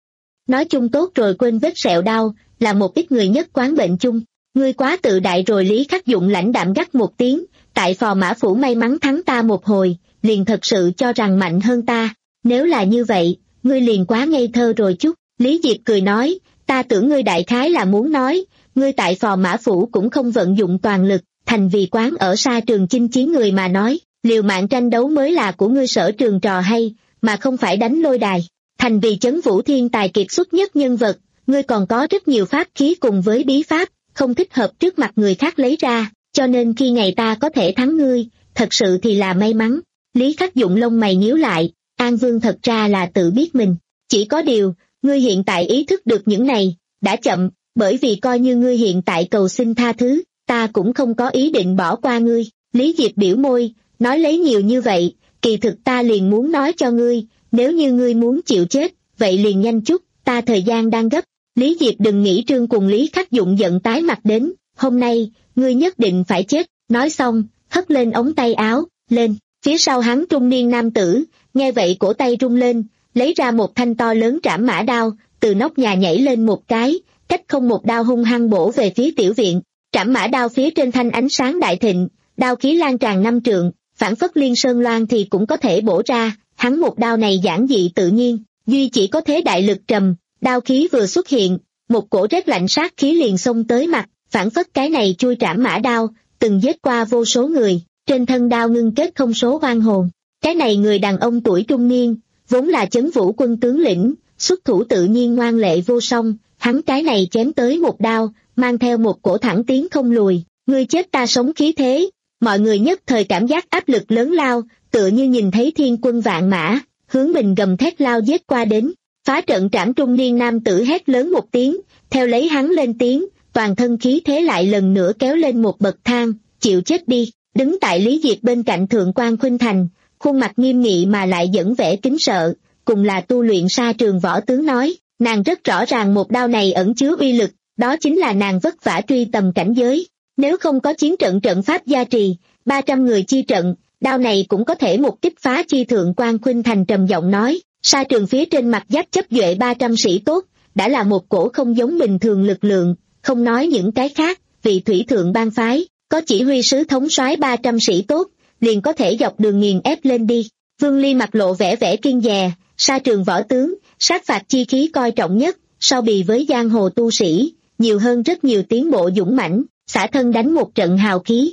Nói chung tốt rồi quên vết sẹo đau, là một ít người nhất quán bệnh chung. Ngươi quá tự đại rồi. Lý Khắc Dụng lãnh đạm gắt một tiếng, tại Phò Mã Phủ may mắn thắng ta một hồi, liền thật sự cho rằng mạnh hơn ta. Nếu là như vậy, ngươi liền quá ngây thơ rồi chút. Lý Diệp cười nói, ta tưởng ngươi đại khái là muốn nói, ngươi tại Phò Mã Phủ cũng không vận dụng toàn lực, thành vì quán ở xa trường chinh chiến người mà nói, liều mạng tranh đấu mới là của ngươi sở trường trò hay, mà không phải đánh lôi đài. Thành vì chấn vũ thiên tài kiệt xuất nhất nhân vật, ngươi còn có rất nhiều pháp khí cùng với bí pháp, không thích hợp trước mặt người khác lấy ra, cho nên khi ngày ta có thể thắng ngươi, thật sự thì là may mắn. Lý Khắc Dụng lông mày nhíu lại, An Vương thật ra là tự biết mình, chỉ có điều, ngươi hiện tại ý thức được những này, đã chậm, bởi vì coi như ngươi hiện tại cầu xin tha thứ, ta cũng không có ý định bỏ qua ngươi. Lý Diệp biểu môi, nói lấy nhiều như vậy, kỳ thực ta liền muốn nói cho ngươi, nếu như ngươi muốn chịu chết, vậy liền nhanh chút, ta thời gian đang gấp. Lý Diệp đừng nghĩ trương cùng Lý Khắc Dụng giận tái mặt đến, hôm nay, ngươi nhất định phải chết. Nói xong, hất lên ống tay áo, lên, phía sau hắn trung niên nam tử, nghe vậy cổ tay rung lên, lấy ra một thanh to lớn trảm mã đao, từ nóc nhà nhảy lên một cái, cách không một đao hung hăng bổ về phía tiểu viện. Trảm mã đao phía trên thanh ánh sáng đại thịnh, đao khí lan tràn năm trượng, phản phất liên sơn loan thì cũng có thể bổ ra. Hắn một đao này giản dị tự nhiên, duy chỉ có thế đại lực trầm, đao khí vừa xuất hiện, một cổ rét lạnh sát khí liền xông tới mặt, phản phất cái này chui trảm mã đao, từng giết qua vô số người, trên thân đao ngưng kết không số oan hồn. Cái này người đàn ông tuổi trung niên, vốn là chấn vũ quân tướng lĩnh, xuất thủ tự nhiên ngoan lệ vô song, hắn cái này chém tới một đao, mang theo một cổ thẳng tiến không lùi, ngươi chết ta sống khí thế, mọi người nhất thời cảm giác áp lực lớn lao, tựa như nhìn thấy thiên quân vạn mã, hướng mình gầm thét lao giết qua đến. Phá trận trảm trung niên nam tử hét lớn một tiếng, theo lấy hắn lên tiếng, toàn thân khí thế lại lần nữa kéo lên một bậc thang, chịu chết đi. Đứng tại Lý Diệp bên cạnh Thượng quan Khuynh Thành, khuôn mặt nghiêm nghị mà lại dẫn vẻ kính sợ, cùng là tu luyện sa trường võ tướng nói, nàng rất rõ ràng một đao này ẩn chứa uy lực, đó chính là nàng vất vả truy tầm cảnh giới. Nếu không có chiến trận trận pháp gia trì, ba trăm người chi trận, đao này cũng có thể một kích phá chi. Thượng quan Khuynh Thành trầm giọng nói, sa trường phía trên mặt giáp chấp duệ ba trăm sĩ tốt, đã là một cổ không giống bình thường lực lượng, không nói những cái khác, vị thủy thượng bang phái, có chỉ huy sứ thống soái ba trăm sĩ tốt, liền có thể dọc đường nghiền ép lên đi. Vương Ly mặt lộ vẻ vẻ kiên dè, sa trường võ tướng, sát phạt chi khí coi trọng nhất, so bì với giang hồ tu sĩ, nhiều hơn rất nhiều tiến bộ dũng mãnh, xả thân đánh một trận hào khí.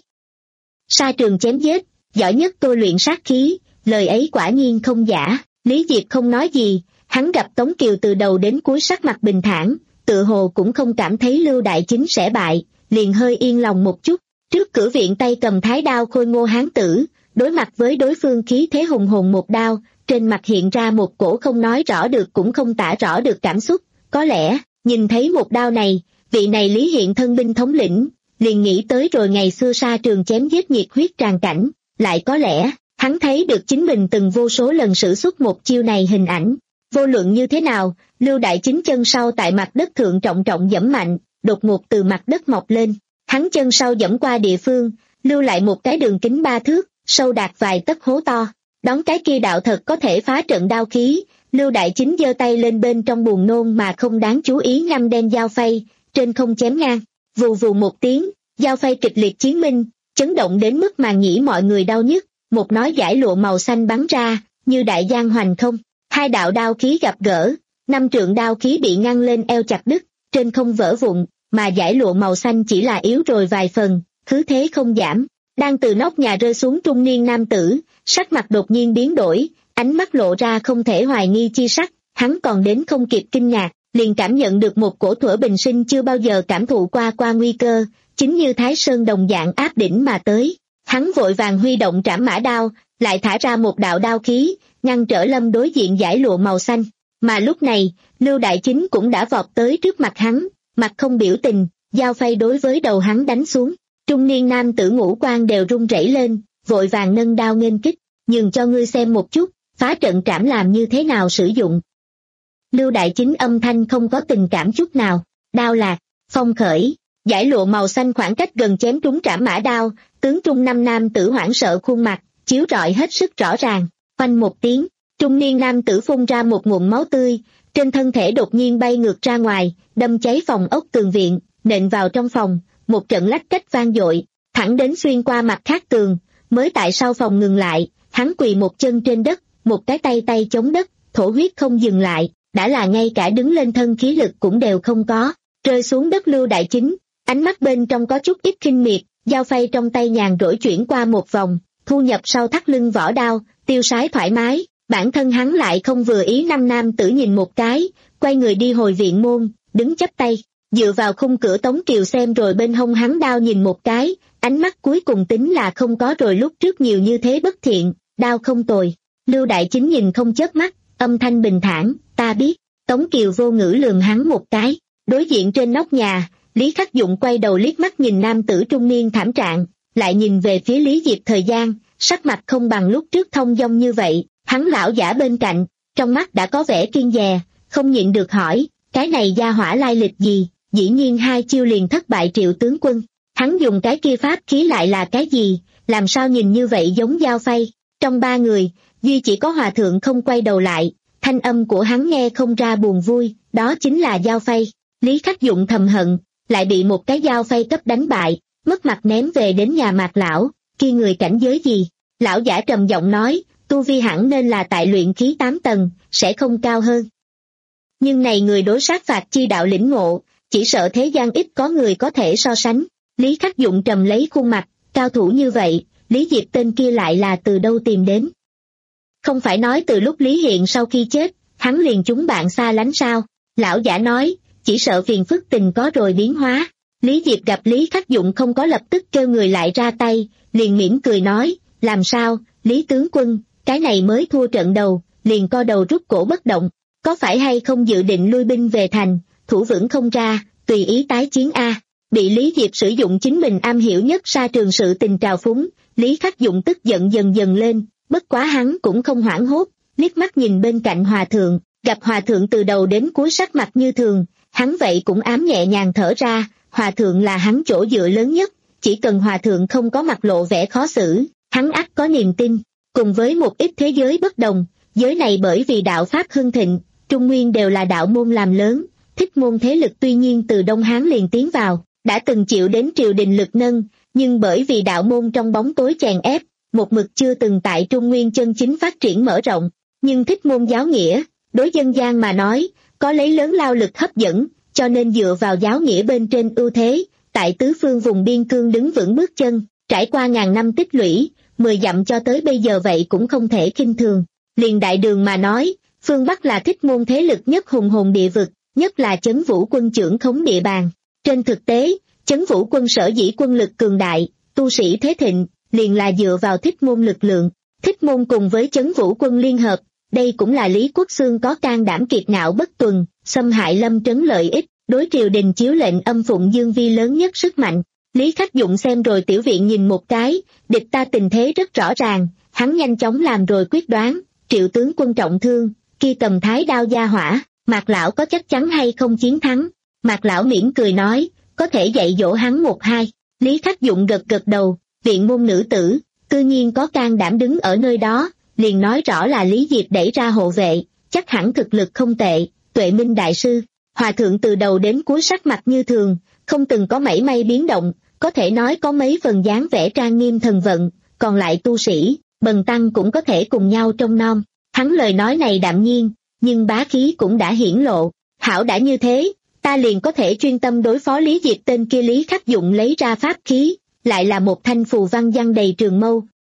Sa trường chém giết, giỏi nhất tôi luyện sát khí, lời ấy quả nhiên không giả. Lý Diệp không nói gì, hắn gặp Tống Kiều từ đầu đến cuối sắc mặt bình thản, tự hồ cũng không cảm thấy Lưu Đại Chính sẽ bại, liền hơi yên lòng một chút. Trước cửa viện tay cầm thái đao khôi ngô hán tử, đối mặt với đối phương khí thế hùng hồn một đao, trên mặt hiện ra một cổ không nói rõ được cũng không tả rõ được cảm xúc. Có lẽ, nhìn thấy một đao này, vị này Lý hiện thân binh thống lĩnh, liền nghĩ tới rồi ngày xưa sa trường chém giết nhiệt huyết tràn cảnh, lại có lẽ, hắn thấy được chính mình từng vô số lần sử xuất một chiêu này hình ảnh. Vô luận như thế nào, Lưu Đại Chính chân sau tại mặt đất thượng trọng trọng giẫm mạnh, đột ngột từ mặt đất mọc lên. Hắn chân sau giẫm qua địa phương, lưu lại một cái đường kính ba thước, sâu đạt vài tấc hố to. Đón cái kia đạo thật có thể phá trận đao khí, Lưu Đại Chính giơ tay lên bên trong buồn nôn mà không đáng chú ý ngăm đen dao phay, trên không chém ngang. Vù vù một tiếng, dao phay kịch liệt chiến minh, chấn động đến mức màng nhĩ mọi người đau nhức, một nói giải lụa màu xanh bắn ra, như đại giang hoành không. Hai đạo đao khí gặp gỡ, năm trượng đao khí bị ngăn lên eo chặt đứt, trên không vỡ vụn, mà giải lụa màu xanh chỉ là yếu rồi vài phần, cứ thế không giảm. Đang từ nóc nhà rơi xuống trung niên nam tử, sắc mặt đột nhiên biến đổi, ánh mắt lộ ra không thể hoài nghi chi sắc, hắn còn đến không kịp kinh ngạc, liền cảm nhận được một cổ thuở bình sinh chưa bao giờ cảm thụ qua qua nguy cơ, chính như Thái Sơn đồng dạng áp đỉnh mà tới. Hắn vội vàng huy động trảm mã đao, lại thả ra một đạo đao khí, ngăn trở Lâm đối diện dải lụa màu xanh. Mà lúc này, Lưu Đại Chính cũng đã vọt tới trước mặt hắn, mặt không biểu tình, dao phay đối với đầu hắn đánh xuống. Trung niên nam tử ngũ quan đều run rẩy lên, vội vàng nâng đao nghênh kích, nhường cho ngươi xem một chút, phá trận trảm làm như thế nào sử dụng. Lưu Đại Chính âm thanh không có tình cảm chút nào, đao lạc, phong khởi, dải lụa màu xanh khoảng cách gần chém trúng trảm mã đao, tướng trung năm nam tử hoảng sợ khuôn mặt, chiếu rọi hết sức rõ ràng, phanh một tiếng, trung niên nam tử phun ra một ngụm máu tươi, trên thân thể đột nhiên bay ngược ra ngoài, đâm cháy phòng ốc tường viện, nện vào trong phòng, một trận lách cách vang dội, thẳng đến xuyên qua mặt khác tường, mới tại sau phòng ngừng lại, hắn quỳ một chân trên đất, một cái tay tay chống đất, thổ huyết không dừng lại, đã là ngay cả đứng lên thân khí lực cũng đều không có, rơi xuống đất Lưu Đại Chính, ánh mắt bên trong có chút ít khinh miệt, dao phay trong tay nhàn rỗi chuyển qua một vòng, thu nhập sau thắt lưng vỏ đao, tiêu sái thoải mái, bản thân hắn lại không vừa ý. Năm nam tử nhìn một cái, quay người đi hồi viện môn, đứng chắp tay, dựa vào khung cửa Tống Kiều xem rồi bên hông hắn đao nhìn một cái, ánh mắt cuối cùng tính là không có rồi lúc trước nhiều như thế bất thiện, đao không tồi. Lưu Đại Chính nhìn không chớp mắt, âm thanh bình thản, ta biết. Tống Kiều vô ngữ lườm hắn một cái, đối diện trên nóc nhà, Lý Khắc Dụng quay đầu liếc mắt nhìn nam tử trung niên thảm trạng, lại nhìn về phía Lý Diệp Thời Gian, sắc mặt không bằng lúc trước thông dong như vậy, hắn lão giả bên cạnh, trong mắt đã có vẻ kiêng dè, không nhịn được hỏi, cái này gia hỏa lai lịch gì, dĩ nhiên hai chiêu liền thất bại Triệu tướng quân, hắn dùng cái kia pháp khí lại là cái gì, làm sao nhìn như vậy giống dao phay. Trong ba người, duy chỉ có Hòa Thượng không quay đầu lại, thanh âm của hắn nghe không ra buồn vui, đó chính là dao phay. Lý Khắc Dụng thầm hận, lại bị một cái dao phay cấp đánh bại, mất mặt ném về đến nhà Mạc lão, kia người cảnh giới gì? Lão giả trầm giọng nói, tu vi hẳn nên là tại luyện khí tám tầng, sẽ không cao hơn. Nhưng này người đối sát phạt chi đạo lĩnh ngộ, chỉ sợ thế gian ít có người có thể so sánh. Lý Khắc Dụng trầm lấy khuôn mặt, cao thủ như vậy, Lý Diệp tên kia lại là từ đâu tìm đến? Không phải nói từ lúc Lý Hiện sau khi chết, hắn liền chúng bạn xa lánh sao? Lão giả nói, chỉ sợ phiền phức tình có rồi biến hóa. Lý Diệp gặp Lý Khắc Dụng không có lập tức kêu người lại ra tay, liền mỉm cười nói, làm sao, Lý tướng quân, cái này mới thua trận đầu, liền co đầu rút cổ bất động, có phải hay không dự định lui binh về thành, thủ vững không ra, tùy ý tái chiến a. Bị Lý Diệp sử dụng chính mình am hiểu nhất sa trường sự tình trào phúng, Lý Khắc Dụng tức giận dần dần lên, bất quá hắn cũng không hoảng hốt, liếc mắt nhìn bên cạnh Hòa Thượng, gặp Hòa Thượng từ đầu đến cuối sắc mặt như thường, hắn vậy cũng ám nhẹ nhàng thở ra, Hòa Thượng là hắn chỗ dựa lớn nhất, chỉ cần Hòa Thượng không có mặt lộ vẻ khó xử, hắn ắt có niềm tin. Cùng với một ít thế giới bất đồng, giới này bởi vì đạo Pháp hưng thịnh, Trung Nguyên đều là đạo môn làm lớn, Thích môn thế lực tuy nhiên từ Đông Hán liền tiến vào, đã từng chịu đến triều đình lực nâng, nhưng bởi vì đạo môn trong bóng tối chèn ép, một mực chưa từng tại Trung Nguyên chân chính phát triển mở rộng. Nhưng Thích môn giáo nghĩa, đối dân gian mà nói, có lấy lớn lao lực hấp dẫn, cho nên dựa vào giáo nghĩa bên trên ưu thế, tại tứ phương vùng biên cương đứng vững bước chân, trải qua ngàn năm tích lũy, mười dặm cho tới bây giờ vậy cũng không thể khinh thường. Liền đại đường mà nói, phương Bắc là Thích môn thế lực nhất hùng hồn địa vực, nhất là Chấn Vũ quân trưởng khống địa bàn. Trên thực tế, Chấn Vũ quân sở dĩ quân lực cường đại, tu sĩ thế thịnh, liền là dựa vào Thích môn lực lượng. Thích môn cùng với Chấn Vũ quân liên hợp, đây cũng là Lý Quốc Xương có can đảm kiệt ngạo bất tuần, xâm hại Lâm Trấn lợi ích, đối triều đình chiếu lệnh âm phụng dương vi lớn nhất sức mạnh. Lý Khắc Dụng xem rồi tiểu viện nhìn một cái, địch ta tình thế rất rõ ràng, hắn nhanh chóng làm rồi quyết đoán, Triệu tướng quân trọng thương, kia cầm thái đao gia hỏa, Mạc lão có chắc chắn hay không chiến thắng? Mạc lão mỉm cười nói, có thể dạy dỗ hắn một hai. Lý Khắc Dụng gật gật đầu, viện môn nữ tử, cư nhiên có can đảm đứng ở nơi đó, liền nói rõ là Lý Diệp đẩy ra hộ vệ, chắc hẳn thực lực không tệ. Tuệ Minh đại sư, Hòa Thượng từ đầu đến cuối sắc mặt như thường, không từng có mảy may biến động, có thể nói có mấy phần dáng vẻ trang nghiêm thần vận, còn lại tu sĩ, bần tăng cũng có thể cùng nhau trông nom. Hắn lời nói này đạm nhiên, nhưng bá khí cũng đã hiển lộ. Hảo đã như thế, ta liền có thể chuyên tâm đối phó Lý Diệp. Tên kia Lý Khắc Dụng lấy ra pháp khí, lại là một thanh phù văn giăng đầy trường mâu,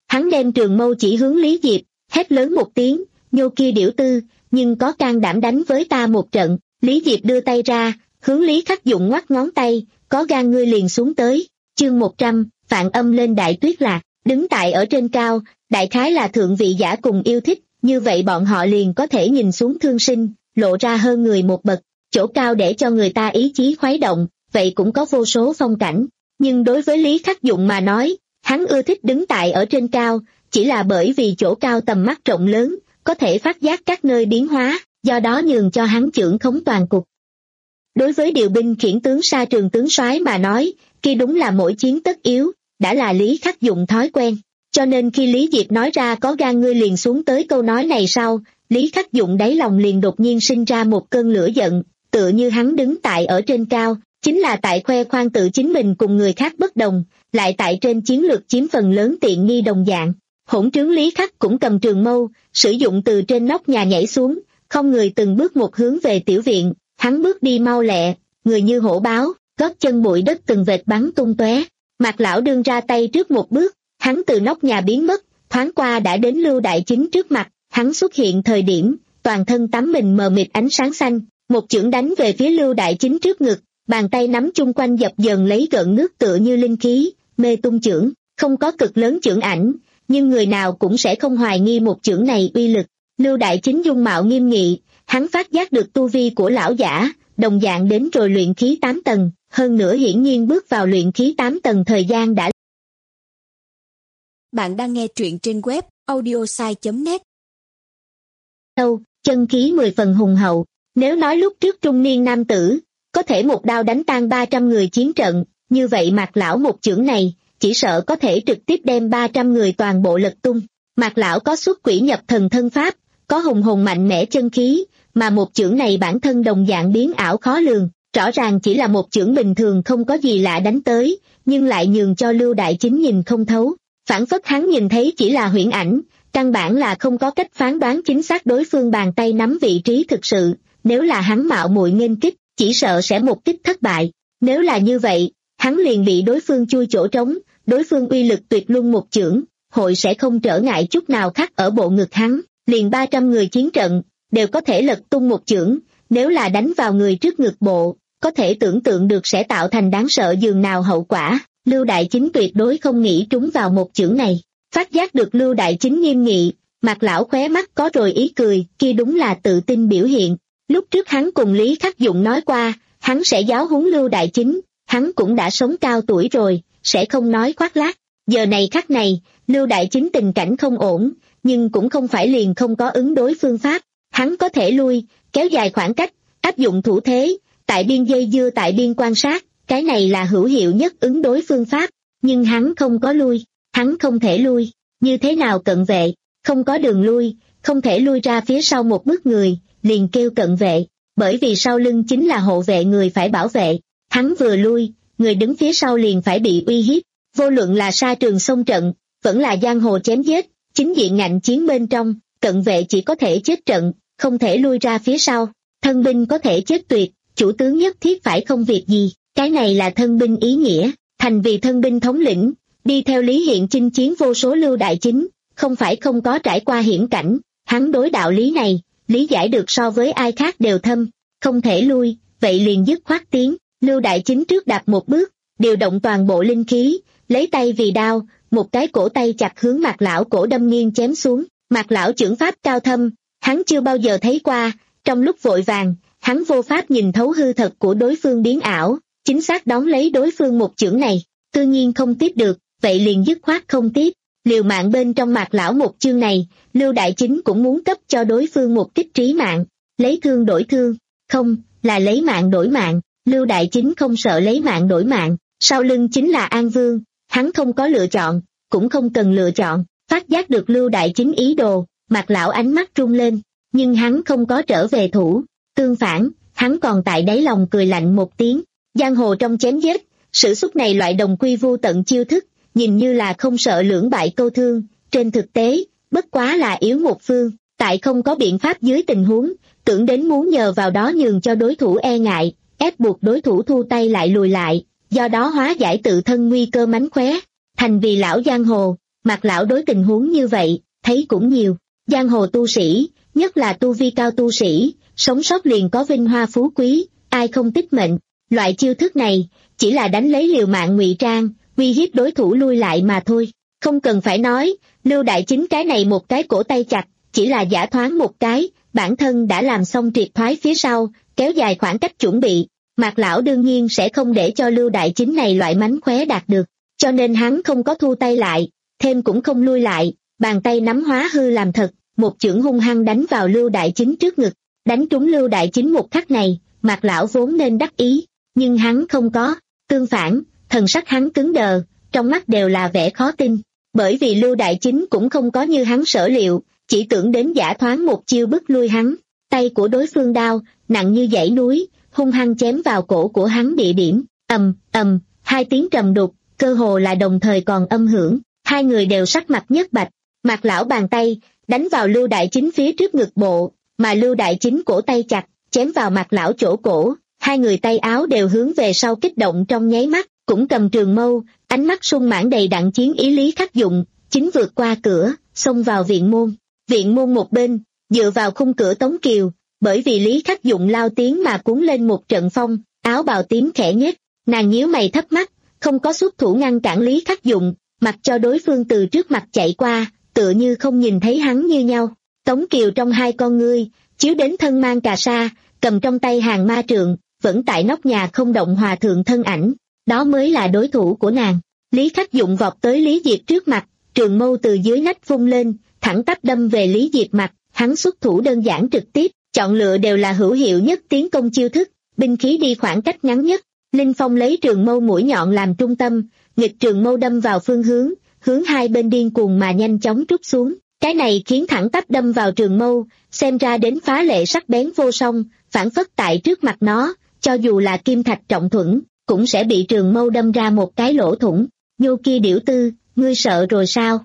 Hắn đem trường mâu chỉ hướng Lý Diệp, hét lớn một tiếng, nhô kia điểu tư, nhưng có can đảm đánh với ta một trận. Lý Diệp đưa tay ra, hướng Lý Khắc Dụng ngoắc ngón tay, có gan ngươi liền xuống tới. Chương một trăm, Vạn Âm lên Đại Tuyết Lạc. Đứng tại ở trên cao, đại khái là thượng vị giả cùng yêu thích, như vậy bọn họ liền có thể nhìn xuống thương sinh, lộ ra hơn người một bậc, chỗ cao để cho người ta ý chí khuấy động, vậy cũng có vô số phong cảnh. Nhưng đối với Lý Khắc Dụng mà nói, hắn ưa thích đứng tại ở trên cao, chỉ là bởi vì chỗ cao tầm mắt rộng lớn, có thể phát giác các nơi biến hóa, do đó nhường cho hắn chưởng khống toàn cục. Đối với điều binh khiển tướng Sa Trường tướng soái mà nói, kia đúng là mỗi chiến tất yếu, đã là Lý Khắc Dụng thói quen. Cho nên khi Lý Diệp nói ra có gan ngươi liền xuống tới câu nói này sau, Lý Khắc Dụng đáy lòng liền đột nhiên sinh ra một cơn lửa giận, tựa như hắn đứng tại ở trên cao, chính là tại khoe khoang tự chính mình cùng người khác bất đồng, lại tại trên chiến lược chiếm phần lớn tiện nghi đồng dạng. Hỗn trướng Lý Khắc cũng cầm trường mâu, sử dụng từ trên nóc nhà nhảy xuống, không người từng bước một hướng về tiểu viện, hắn bước đi mau lẹ, người như hổ báo, gót chân bụi đất từng vệt bắn tung tóe. Mạc lão đương ra tay trước một bước, hắn từ nóc nhà biến mất, thoáng qua đã đến Lưu Đại Chính trước mặt, hắn xuất hiện thời điểm, toàn thân tắm mình mờ mịt ánh sáng xanh, một chưởng đánh về phía Lưu Đại Chính trước ngực, bàn tay nắm chung quanh dập dờn lấy gợn nước tựa như linh khí, mê tung chưởng, không có cực lớn chưởng ảnh, nhưng người nào cũng sẽ không hoài nghi một chưởng này uy lực. Lưu Đại Chính dung mạo nghiêm nghị, hắn phát giác được tu vi của lão giả, đồng dạng đến rồi luyện khí tám tầng, hơn nữa hiển nhiên bước vào luyện khí tám tầng thời gian đã. Bạn đang nghe truyện trên web audiosai chấm net. Đâu, chân khí mười phần hùng hậu, nếu nói lúc trước trung niên nam tử, có thể một đao đánh tan ba trăm người chiến trận, như vậy Mạc lão một chưởng này, chỉ sợ có thể trực tiếp đem ba trăm người toàn bộ lật tung. Mạc lão có xuất quỷ nhập thần thân pháp, có hùng hồn mạnh mẽ chân khí, mà một chưởng này bản thân đồng dạng biến ảo khó lường, rõ ràng chỉ là một chưởng bình thường không có gì lạ đánh tới, nhưng lại nhường cho Lưu Đại Chính nhìn không thấu, phản phất hắn nhìn thấy chỉ là huyễn ảnh, căn bản là không có cách phán đoán chính xác đối phương bàn tay nắm vị trí thực sự, nếu là hắn mạo muội nghênh kích, chỉ sợ sẽ một kích thất bại, nếu là như vậy, hắn liền bị đối phương chui chỗ trống, đối phương uy lực tuyệt luân một chưởng, hội sẽ không trở ngại chút nào khắc ở bộ ngực hắn, liền ba trăm người chiến trận, đều có thể lật tung một chưởng, nếu là đánh vào người trước ngực bộ, có thể tưởng tượng được sẽ tạo thành đáng sợ dường nào hậu quả. Lưu Đại Chính tuyệt đối không nghĩ trúng vào một chưởng này, phát giác được Lưu Đại Chính nghiêm nghị, Mạc lão khóe mắt có rồi ý cười, kia đúng là tự tin biểu hiện. Lúc trước hắn cùng Lý Khắc Dụng nói qua, hắn sẽ giáo huấn Lưu Đại Chính, hắn cũng đã sống cao tuổi rồi, sẽ không nói khoác lác. Giờ này khắc này, Lưu Đại Chính tình cảnh không ổn, nhưng cũng không phải liền không có ứng đối phương pháp, hắn có thể lui, kéo dài khoảng cách, áp dụng thủ thế, tại biên dây dưa tại biên quan sát, cái này là hữu hiệu nhất ứng đối phương pháp, nhưng hắn không có lui, hắn không thể lui, như thế nào cận vệ, không có đường lui, không thể lui ra phía sau một bước người, liền kêu cận vệ, bởi vì sau lưng chính là hộ vệ người phải bảo vệ, hắn vừa lui, người đứng phía sau liền phải bị uy hiếp, vô luận là Sa Trường xông trận, vẫn là giang hồ chém giết, chính diện ngạnh chiến bên trong, cận vệ chỉ có thể chết trận, không thể lui ra phía sau, thân binh có thể chết tuyệt, chủ tướng nhất thiết phải không việc gì, cái này là thân binh ý nghĩa, thành vì thân binh thống lĩnh, đi theo Lý Hiện chinh chiến vô số Lưu Đại Chính, không phải không có trải qua hiểm cảnh, hắn đối đạo lý này, lý giải được so với ai khác đều thâm, không thể lui, vậy liền dứt khoát tiến, Lưu Đại Chính trước đạp một bước, điều động toàn bộ linh khí, lấy tay vì đao, một cái cổ tay chặt hướng Mạc lão cổ đâm nghiêng chém xuống, Mạc lão chưởng pháp cao thâm, hắn chưa bao giờ thấy qua, trong lúc vội vàng, hắn vô pháp nhìn thấu hư thật của đối phương biến ảo, chính xác đón lấy đối phương một chưởng này, tự nhiên không tiếp được, vậy liền dứt khoát không tiếp, liều mạng bên trong Mạc lão một chương này, Lưu Đại Chính cũng muốn cấp cho đối phương một kích trí mạng, lấy thương đổi thương, không, là lấy mạng đổi mạng, Lưu Đại Chính không sợ lấy mạng đổi mạng, sau lưng chính là An Vương, hắn không có lựa chọn, cũng không cần lựa chọn, phát giác được Lưu Đại Chính ý đồ, Mạc lão ánh mắt rung lên, nhưng hắn không có trở về thủ, tương phản, hắn còn tại đáy lòng cười lạnh một tiếng, giang hồ trong chém giết, sử xuất này loại đồng quy vu tận chiêu thức, nhìn như là không sợ lưỡng bại câu thương, trên thực tế, bất quá là yếu một phương, tại không có biện pháp dưới tình huống, tưởng đến muốn nhờ vào đó nhường cho đối thủ e ngại, ép buộc đối thủ thu tay lại lùi lại, do đó hóa giải tự thân nguy cơ mánh khóe, thành vì lão giang hồ, Mạc lão đối tình huống như vậy, thấy cũng nhiều. Giang hồ tu sĩ, nhất là tu vi cao tu sĩ, sống sót liền có vinh hoa phú quý, ai không tích mệnh. Loại chiêu thức này, chỉ là đánh lấy liều mạng ngụy trang, uy hiếp đối thủ lui lại mà thôi. Không cần phải nói, Lưu Đại Chính cái này một cái cổ tay chặt, chỉ là giả thoáng một cái, bản thân đã làm xong triệt thoái phía sau, kéo dài khoảng cách chuẩn bị. Mạc lão đương nhiên sẽ không để cho Lưu Đại Chính này loại mánh khóe đạt được, cho nên hắn không có thu tay lại, thêm cũng không lui lại, bàn tay nắm hóa hư làm thật, một chưởng hung hăng đánh vào Lưu Đại Chính trước ngực, đánh trúng Lưu Đại Chính một khắc này, Mạc lão vốn nên đắc ý, nhưng hắn không có, tương phản, thần sắc hắn cứng đờ, trong mắt đều là vẻ khó tin, bởi vì Lưu Đại Chính cũng không có như hắn sở liệu, chỉ tưởng đến giả thoáng một chiêu bức lui hắn, tay của đối phương đao, nặng như dãy núi, hung hăng chém vào cổ của hắn địa điểm, ầm, ầm, hai tiếng trầm đục, cơ hồ là đồng thời còn âm hưởng, hai người đều sắc mặt nhất bạch, Mạc lão bàn tay, đánh vào Lưu Đại Chính phía trước ngực bộ, mà Lưu Đại Chính cổ tay chặt, chém vào Mạc lão chỗ cổ, hai người tay áo đều hướng về sau kích động trong nháy mắt, cũng cầm trường mâu, ánh mắt sung mãn đầy đặn chiến ý Lý Khắc Dụng, chính vượt qua cửa, xông vào viện môn. Viện môn một bên, dựa vào khung cửa Tống Kiều, bởi vì Lý Khắc Dụng lao tiếng mà cuốn lên một trận phong, áo bào tím khẽ nhếch, nàng nhíu mày thấp mắt, không có xuất thủ ngăn cản Lý Khắc Dụng, mặc cho đối phương từ trước mặt chạy qua, tựa như không nhìn thấy hắn như nhau. Tống Kiều trong hai con ngươi, chiếu đến thân mang cà sa, cầm trong tay hàng ma trượng, vẫn tại nóc nhà không động hòa thượng thân ảnh, đó mới là đối thủ của nàng. Lý Khắc Dụng vọt tới Lý Diệp trước mặt, trường mâu từ dưới nách vung lên, thẳng tắp đâm về Lý Diệp mặt, hắn xuất thủ đơn giản trực tiếp, chọn lựa đều là hữu hiệu nhất tiến công chiêu thức, binh khí đi khoảng cách ngắn nhất. Linh Phong lấy trường mâu mũi nhọn làm trung tâm, nghịch trường mâu đâm vào phương hướng, hướng hai bên điên cuồng mà nhanh chóng trút xuống. Cái này khiến thẳng tắp đâm vào trường mâu, xem ra đến phá lệ sắc bén vô song, phản phất tại trước mặt nó, cho dù là kim thạch trọng thuẫn, cũng sẽ bị trường mâu đâm ra một cái lỗ thủng. Nhô kia điểu tư, ngươi sợ rồi sao?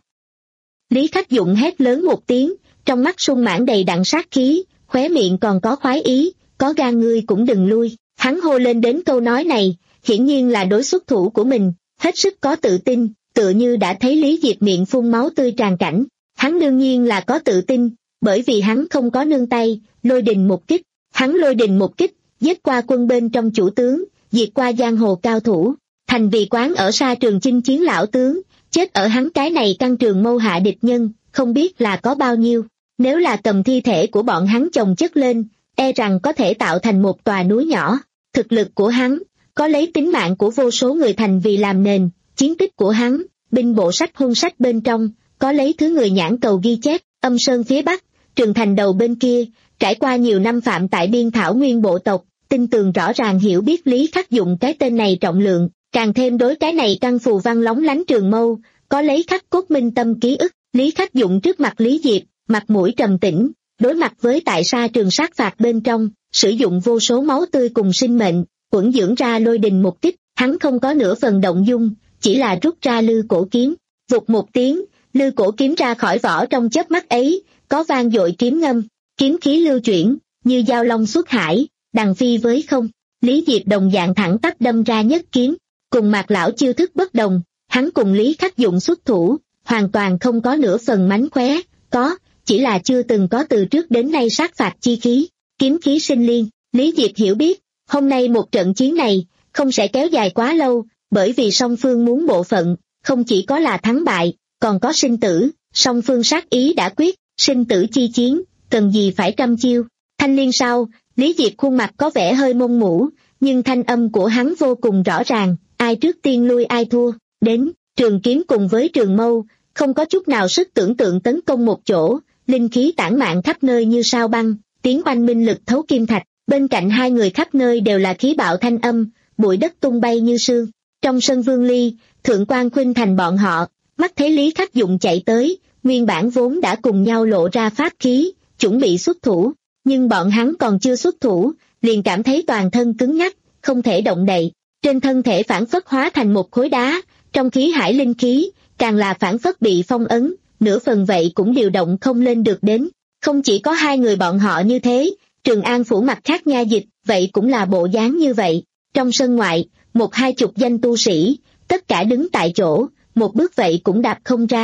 Lý Khắc Dụng hét lớn một tiếng, trong mắt sung mãn đầy đặn sát khí, khóe miệng còn có khoái ý, có gan ngươi cũng đừng lui. Hắn hô lên đến câu nói này, hiển nhiên là đối xuất thủ của mình, hết sức có tự tin, tựa như đã thấy Lý Diệp miệng phun máu tươi tràn cảnh. Hắn đương nhiên là có tự tin, bởi vì hắn không có nương tay, lôi đình một kích. Hắn lôi đình một kích, giết qua quân bên trong chủ tướng, diệt qua giang hồ cao thủ, thành vì quán ở xa trường chinh chiến lão tướng, chết ở hắn cái này căn trường mâu hạ địch nhân, không biết là có bao nhiêu. Nếu là cầm thi thể của bọn hắn chồng chất lên, e rằng có thể tạo thành một tòa núi nhỏ. Thực lực của hắn, có lấy tính mạng của vô số người thành vì làm nền, chiến tích của hắn, binh bộ sách huân sách bên trong, có lấy thứ người nhãn cầu ghi chép, Âm Sơn phía Bắc, Trường Thành đầu bên kia, trải qua nhiều năm phạm tại biên thảo nguyên bộ tộc, tin tường rõ ràng hiểu biết Lý Khắc Dụng cái tên này trọng lượng, càng thêm đối cái này căn phù văn lóng lánh trường mâu, có lấy khắc cốt minh tâm ký ức. Lý Khắc Dụng trước mặt Lý Diệp, mặt mũi trầm tĩnh, đối mặt với tại sa trường sát phạt bên trong, sử dụng vô số máu tươi cùng sinh mệnh, quẩn dưỡng ra lôi đình một kích, hắn không có nửa phần động dung, chỉ là rút ra lư cổ kiếm, vụt một tiếng, lư cổ kiếm ra khỏi vỏ trong chớp mắt ấy, có vang dội kiếm ngâm, kiếm khí lưu chuyển, như dao long xuất hải, đằng phi với không. Lý Diệp đồng dạng thẳng tắp đâm ra nhất kiếm, cùng Mạc lão chiêu thức bất đồng, hắn cùng Lý Khắc Dụng xuất thủ, hoàn toàn không có nửa phần mánh khóe, có, chỉ là chưa từng có từ trước đến nay sát phạt chi khí, kiếm khí sinh liên. Lý Diệp hiểu biết, hôm nay một trận chiến này, không sẽ kéo dài quá lâu, bởi vì song phương muốn bộ phận, không chỉ có là thắng bại, còn có sinh tử, song phương sát ý đã quyết, sinh tử chi chiến, cần gì phải trăm chiêu. Thanh liên sau, Lý Diệp khuôn mặt có vẻ hơi mông mũ, nhưng thanh âm của hắn vô cùng rõ ràng, ai trước tiên lui ai thua, đến, trường kiếm cùng với trường mâu, không có chút nào sức tưởng tượng tấn công một chỗ, linh khí tản mạn khắp nơi như sao băng, tiếng oanh minh lực thấu kim thạch, bên cạnh hai người khắp nơi đều là khí bạo thanh âm, bụi đất tung bay như sương. Trong sân Vương Ly, Thượng quan Khuynh Thành bọn họ, mắt thấy Lý Khắc Dụng chạy tới, nguyên bản vốn đã cùng nhau lộ ra pháp khí, chuẩn bị xuất thủ, nhưng bọn hắn còn chưa xuất thủ, liền cảm thấy toàn thân cứng nhắc, không thể động đậy, trên thân thể phản phất hóa thành một khối đá, trong khí hải linh khí, càng là phản phất bị phong ấn, nửa phần vậy cũng điều động không lên được đến. Không chỉ có hai người bọn họ như thế, Trường An phủ mặt khác nha dịch, vậy cũng là bộ dáng như vậy. Trong sân ngoại, một hai chục danh tu sĩ, tất cả đứng tại chỗ, một bước vậy cũng đạp không ra.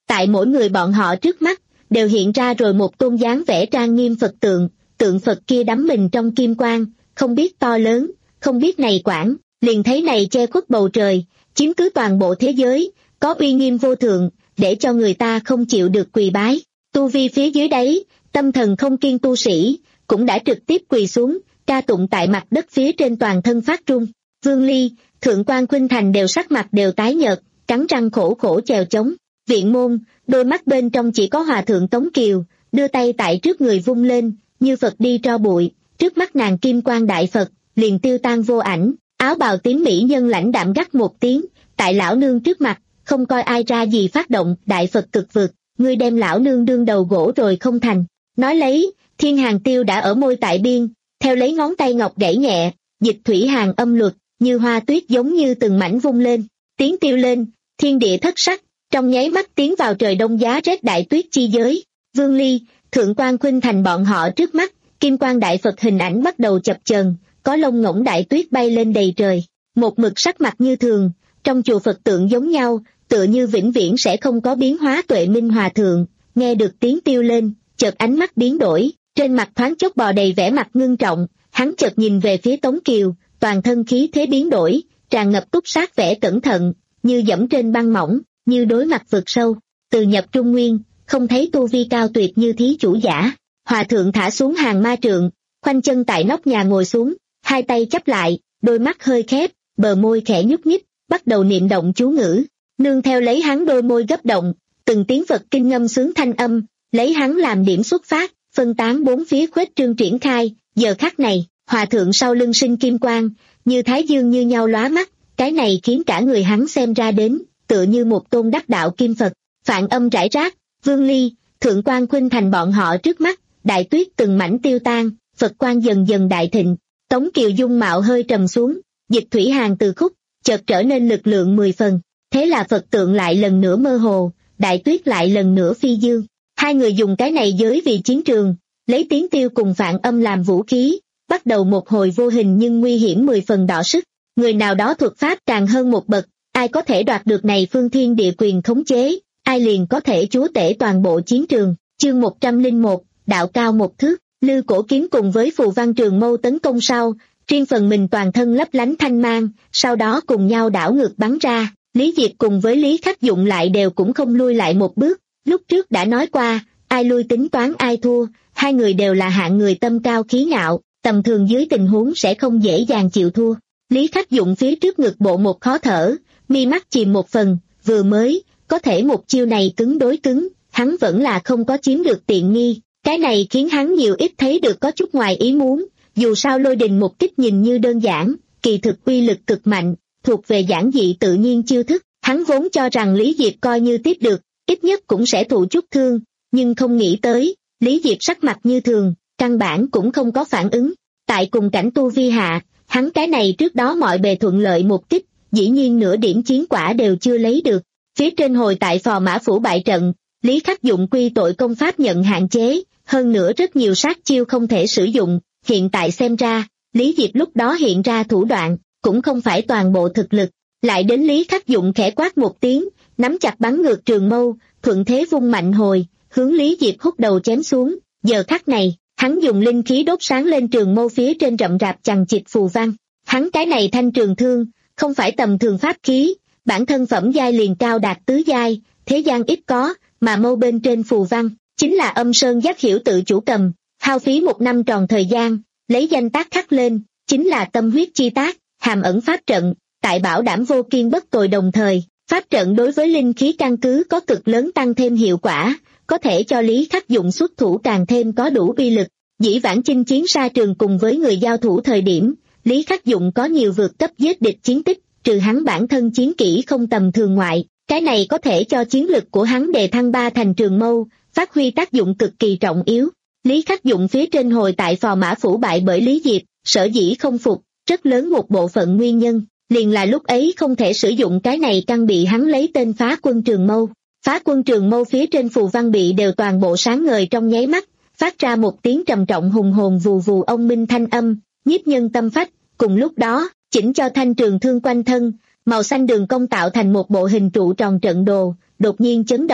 Tại mỗi người bọn họ trước mắt, đều hiện ra rồi một tôn dáng vẻ trang nghiêm Phật tượng, tượng Phật kia đắm mình trong kim quang, không biết to lớn, không biết này quảng, liền thấy này che khuất bầu trời, chiếm cứ toàn bộ thế giới, có uy nghiêm vô thượng, để cho người ta không chịu được quỳ bái. Tu vi phía dưới đấy, tâm thần không kiên tu sĩ, cũng đã trực tiếp quỳ xuống, ca tụng tại mặt đất phía trên toàn thân phát run. Vương Ly, Thượng quan Khuynh Thành đều sắc mặt đều tái nhợt, cắn răng khổ khổ chèo chống. Viện môn, đôi mắt bên trong chỉ có hòa thượng Tống Kiều, đưa tay tại trước người vung lên, như Phật đi tro bụi, trước mắt nàng kim quang đại Phật, liền tiêu tan vô ảnh. Áo bào tím mỹ nhân lãnh đạm gắt một tiếng, tại lão nương trước mặt, không coi ai ra gì phát động. Đại Phật cực vực, ngươi đem lão nương đương đầu gỗ rồi không thành. Nói lấy, thiên hàng tiêu đã ở môi tại biên, theo lấy ngón tay ngọc gãy nhẹ, dịch thủy hàng âm luật, như hoa tuyết giống như từng mảnh vung lên, tiếng tiêu lên, thiên địa thất sắc, trong nháy mắt tiến vào trời đông giá rét đại tuyết chi giới. Vương Ly, Thượng quan Khuynh Thành bọn họ trước mắt, kim quang đại Phật hình ảnh bắt đầu chập chờn, có lông ngỗng đại tuyết bay lên đầy trời, một mực sắc mặt như thường, trong chùa Phật tượng giống nhau, tựa như vĩnh viễn sẽ không có biến hóa. Tuệ Minh Hòa Thượng, nghe được tiếng tiêu lên, chợt ánh mắt biến đổi, trên mặt thoáng chốc bò đầy vẻ mặt ngưng trọng, hắn chợt nhìn về phía Tống Kiều, toàn thân khí thế biến đổi, tràn ngập túc sát vẻ cẩn thận, như dẫm trên băng mỏng, như đối mặt vực sâu. Từ nhập Trung Nguyên, không thấy tu vi cao tuyệt như thí chủ giả. Hòa Thượng thả xuống hàng ma trượng, khoanh chân tại nóc nhà ngồi xuống, hai tay chắp lại, đôi mắt hơi khép, bờ môi khẽ nhúc nhích, bắt đầu niệm động chú ngữ. Nương theo lấy hắn đôi môi gấp động, từng tiếng Phật kinh ngâm sướng thanh âm, lấy hắn làm điểm xuất phát, phân tán bốn phía khuếch trương triển khai. Giờ khắc này, Hòa Thượng sau lưng sinh kim quang, như thái dương như nhau lóa mắt, cái này khiến cả người hắn xem ra đến, tựa như một tôn đắc đạo kim Phật. Phạn âm rải rác, Vương Ly, Thượng quan Khuynh Thành bọn họ trước mắt, đại tuyết từng mảnh tiêu tan, Phật quang dần dần đại thịnh. Tống Kiều dung mạo hơi trầm xuống, dịch thủy hàng từ khúc, chợt trở nên lực lượng mười phần. Thế là Phật tượng lại lần nữa mơ hồ, đại tuyết lại lần nữa phi dương. Hai người dùng cái này giới vì chiến trường, lấy tiếng tiêu cùng phạn âm làm vũ khí, bắt đầu một hồi vô hình nhưng nguy hiểm mười phần đọ sức. Người nào đó thuật pháp càng hơn một bậc, ai có thể đoạt được này phương thiên địa quyền khống chế, ai liền có thể chúa tể toàn bộ chiến trường. Chương một trăm lẻ một, đạo cao một thước, Lư Cổ Kiếm cùng với Phù Văn Trường Mâu tấn công sau, riêng phần mình toàn thân lấp lánh thanh mang, sau đó cùng nhau đảo ngược bắn ra. Lý Diệp cùng với Lý Khắc Dụng lại đều cũng không lui lại một bước, lúc trước đã nói qua, ai lui tính toán ai thua, hai người đều là hạng người tâm cao khí ngạo, tầm thường dưới tình huống sẽ không dễ dàng chịu thua. Lý Khắc Dụng phía trước ngực bộ một khó thở, mi mắt chìm một phần, vừa mới, có thể một chiêu này cứng đối cứng, hắn vẫn là không có chiếm được tiện nghi, cái này khiến hắn nhiều ít thấy được có chút ngoài ý muốn, dù sao lôi đình một kích nhìn như đơn giản, kỳ thực uy lực cực mạnh, thuộc về giản dị tự nhiên chiêu thức, hắn vốn cho rằng Lý Diệp coi như tiếp được, ít nhất cũng sẽ thụ chút thương, nhưng không nghĩ tới, Lý Diệp sắc mặt như thường, căn bản cũng không có phản ứng. Tại cùng cảnh tu vi hạ, hắn cái này trước đó mọi bề thuận lợi một kích, dĩ nhiên nửa điểm chiến quả đều chưa lấy được. Phía trên hồi tại Phò Mã Phủ bại trận, Lý Khắc Dụng quy tội công pháp nhận hạn chế, hơn nữa rất nhiều sát chiêu không thể sử dụng, hiện tại xem ra, Lý Diệp lúc đó hiện ra thủ đoạn, cũng không phải toàn bộ thực lực. Lại đến Lý Khắc Dụng khẽ quát một tiếng, nắm chặt bắn ngược trường mâu, thuận thế vung mạnh hồi, hướng Lý Diệp hút đầu chém xuống. Giờ khắc này, hắn dùng linh khí đốt sáng lên trường mâu phía trên rậm rạp chằng chịt phù văn. Hắn cái này thanh trường thương, không phải tầm thường pháp khí, bản thân phẩm giai liền cao đạt tứ giai, thế gian ít có, mà mâu bên trên phù văn, chính là âm sơn giác hiểu tự chủ cầm, hao phí một năm tròn thời gian, lấy danh tác khắc lên, chính là tâm huyết chi tác, hàm ẩn pháp trận, tại bảo đảm vô kiên bất tồi đồng thời, pháp trận đối với linh khí căn cứ có cực lớn tăng thêm hiệu quả, có thể cho Lý Khắc Dụng xuất thủ càng thêm có đủ uy lực. Dĩ vãng chinh chiến xa trường cùng với người giao thủ thời điểm, Lý Khắc Dụng có nhiều vượt cấp giết địch chiến tích, trừ hắn bản thân chiến kỹ không tầm thường ngoại, cái này có thể cho chiến lực của hắn đề thăng ba thành trường mâu, phát huy tác dụng cực kỳ trọng yếu. Lý Khắc Dụng phía trên hồi tại Phò Mã Phủ bại bởi Lý Diệp, sở dĩ không phục, rất lớn một bộ phận nguyên nhân, liền là lúc ấy không thể sử dụng cái này căn bị hắn lấy tên Phá Quân Trường Mâu. Phá Quân Trường Mâu phía trên phù văn bị đều toàn bộ sáng ngời trong nháy mắt, phát ra một tiếng trầm trọng hùng hồn vù vù ông minh thanh âm, nhiếp nhân tâm phách. Cùng lúc đó, chỉnh cho thanh trường thương quanh thân, màu xanh đường cong tạo thành một bộ hình trụ tròn trận đồ, đột nhiên chấn động,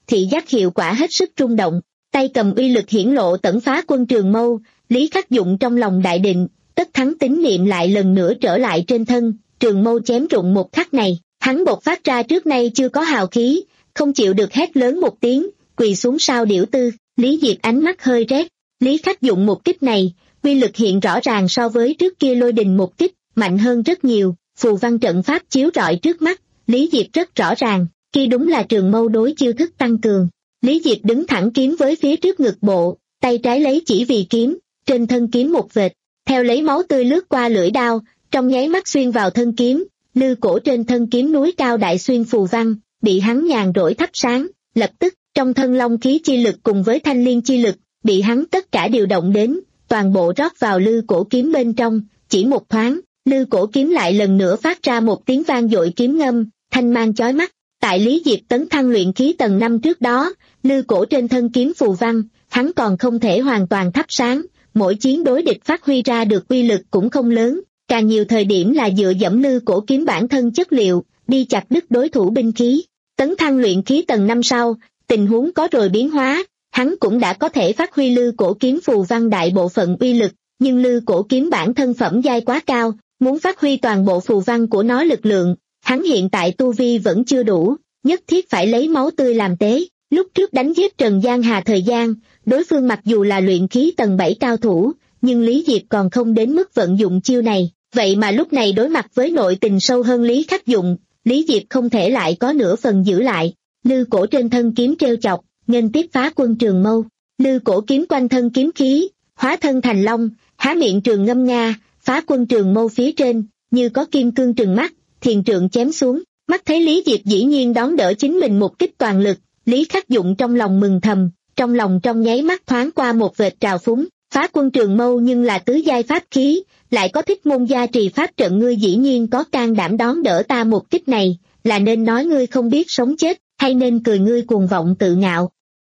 thị giác hiệu quả hết sức rung động, tay cầm uy lực hiển lộ tẩn phá quân trường mâu, Lý Khắc Dụng trong lòng đại định, tất thắng tín niệm lại lần nữa trở lại trên thân, trường mâu chém rụng một khắc này, hắn bộc phát ra trước nay chưa có hào khí, không chịu được hét lớn một tiếng, quỳ xuống sao điểu tư. Lý Diệp ánh mắt hơi rét, Lý Khắc Dụng một kích này, uy lực hiện rõ ràng so với trước kia lôi đình một kích, mạnh hơn rất nhiều, phù văn trận pháp chiếu rọi trước mắt, Lý Diệp rất rõ ràng, kia đúng là trường mâu đối chiêu thức tăng cường. Lý Diệp đứng thẳng kiếm với phía trước ngực bộ, tay trái lấy chỉ vì kiếm, trên thân kiếm một vệt, theo lấy máu tươi lướt qua lưỡi đao, trong nháy mắt xuyên vào thân kiếm, lư cổ trên thân kiếm núi cao đại xuyên phù văn, bị hắn nhàn rỗi thắp sáng, lập tức, trong thân long khí chi lực cùng với thanh liên chi lực, bị hắn tất cả điều động đến, toàn bộ rót vào lư cổ kiếm bên trong, chỉ một thoáng, lư cổ kiếm lại lần nữa phát ra một tiếng vang dội kiếm ngâm, thanh mang chói mắt. Tại Lý Diệp tấn thăng luyện khí tầng năm trước đó, lư cổ trên thân kiếm phù văn, hắn còn không thể hoàn toàn thắp sáng, mỗi chiến đối địch phát huy ra được uy lực cũng không lớn, càng nhiều thời điểm là dựa dẫm lư cổ kiếm bản thân chất liệu, đi chặt đứt đối thủ binh khí. Tấn thăng luyện khí tầng năm sau, tình huống có rồi biến hóa, hắn cũng đã có thể phát huy lư cổ kiếm phù văn đại bộ phận uy lực, nhưng lư cổ kiếm bản thân phẩm giai quá cao, muốn phát huy toàn bộ phù văn của nó lực lượng, hắn hiện tại tu vi vẫn chưa đủ, nhất thiết phải lấy máu tươi làm tế. Lúc trước đánh giết Trần Giang Hà thời gian, đối phương mặc dù là luyện khí tầng bảy cao thủ, nhưng Lý Diệp còn không đến mức vận dụng chiêu này, vậy mà lúc này đối mặt với nội tình sâu hơn Lý Khắc Dụng, Lý Diệp không thể lại có nửa phần giữ lại. Lư cổ trên thân kiếm treo chọc, nghênh tiếp phá quân trường mâu, lư cổ kiếm quanh thân kiếm khí, hóa thân thành long, há miệng trường ngâm nga, phá quân trường mâu phía trên, như có kim cương trừng mắt, thiền trượng chém xuống. Mắt thấy Lý Diệp dĩ nhiên đón đỡ chính mình một kích toàn lực, Lý Khắc Dụng trong lòng mừng thầm, trong lòng trong nháy mắt thoáng qua một vệt trào phúng, phá quân trường mâu nhưng là tứ giai pháp khí, lại có thích môn gia trì pháp trận, ngươi dĩ nhiên có can đảm đón đỡ ta một kích này, là nên nói ngươi không biết sống chết, hay nên cười ngươi cuồng vọng tự ngạo.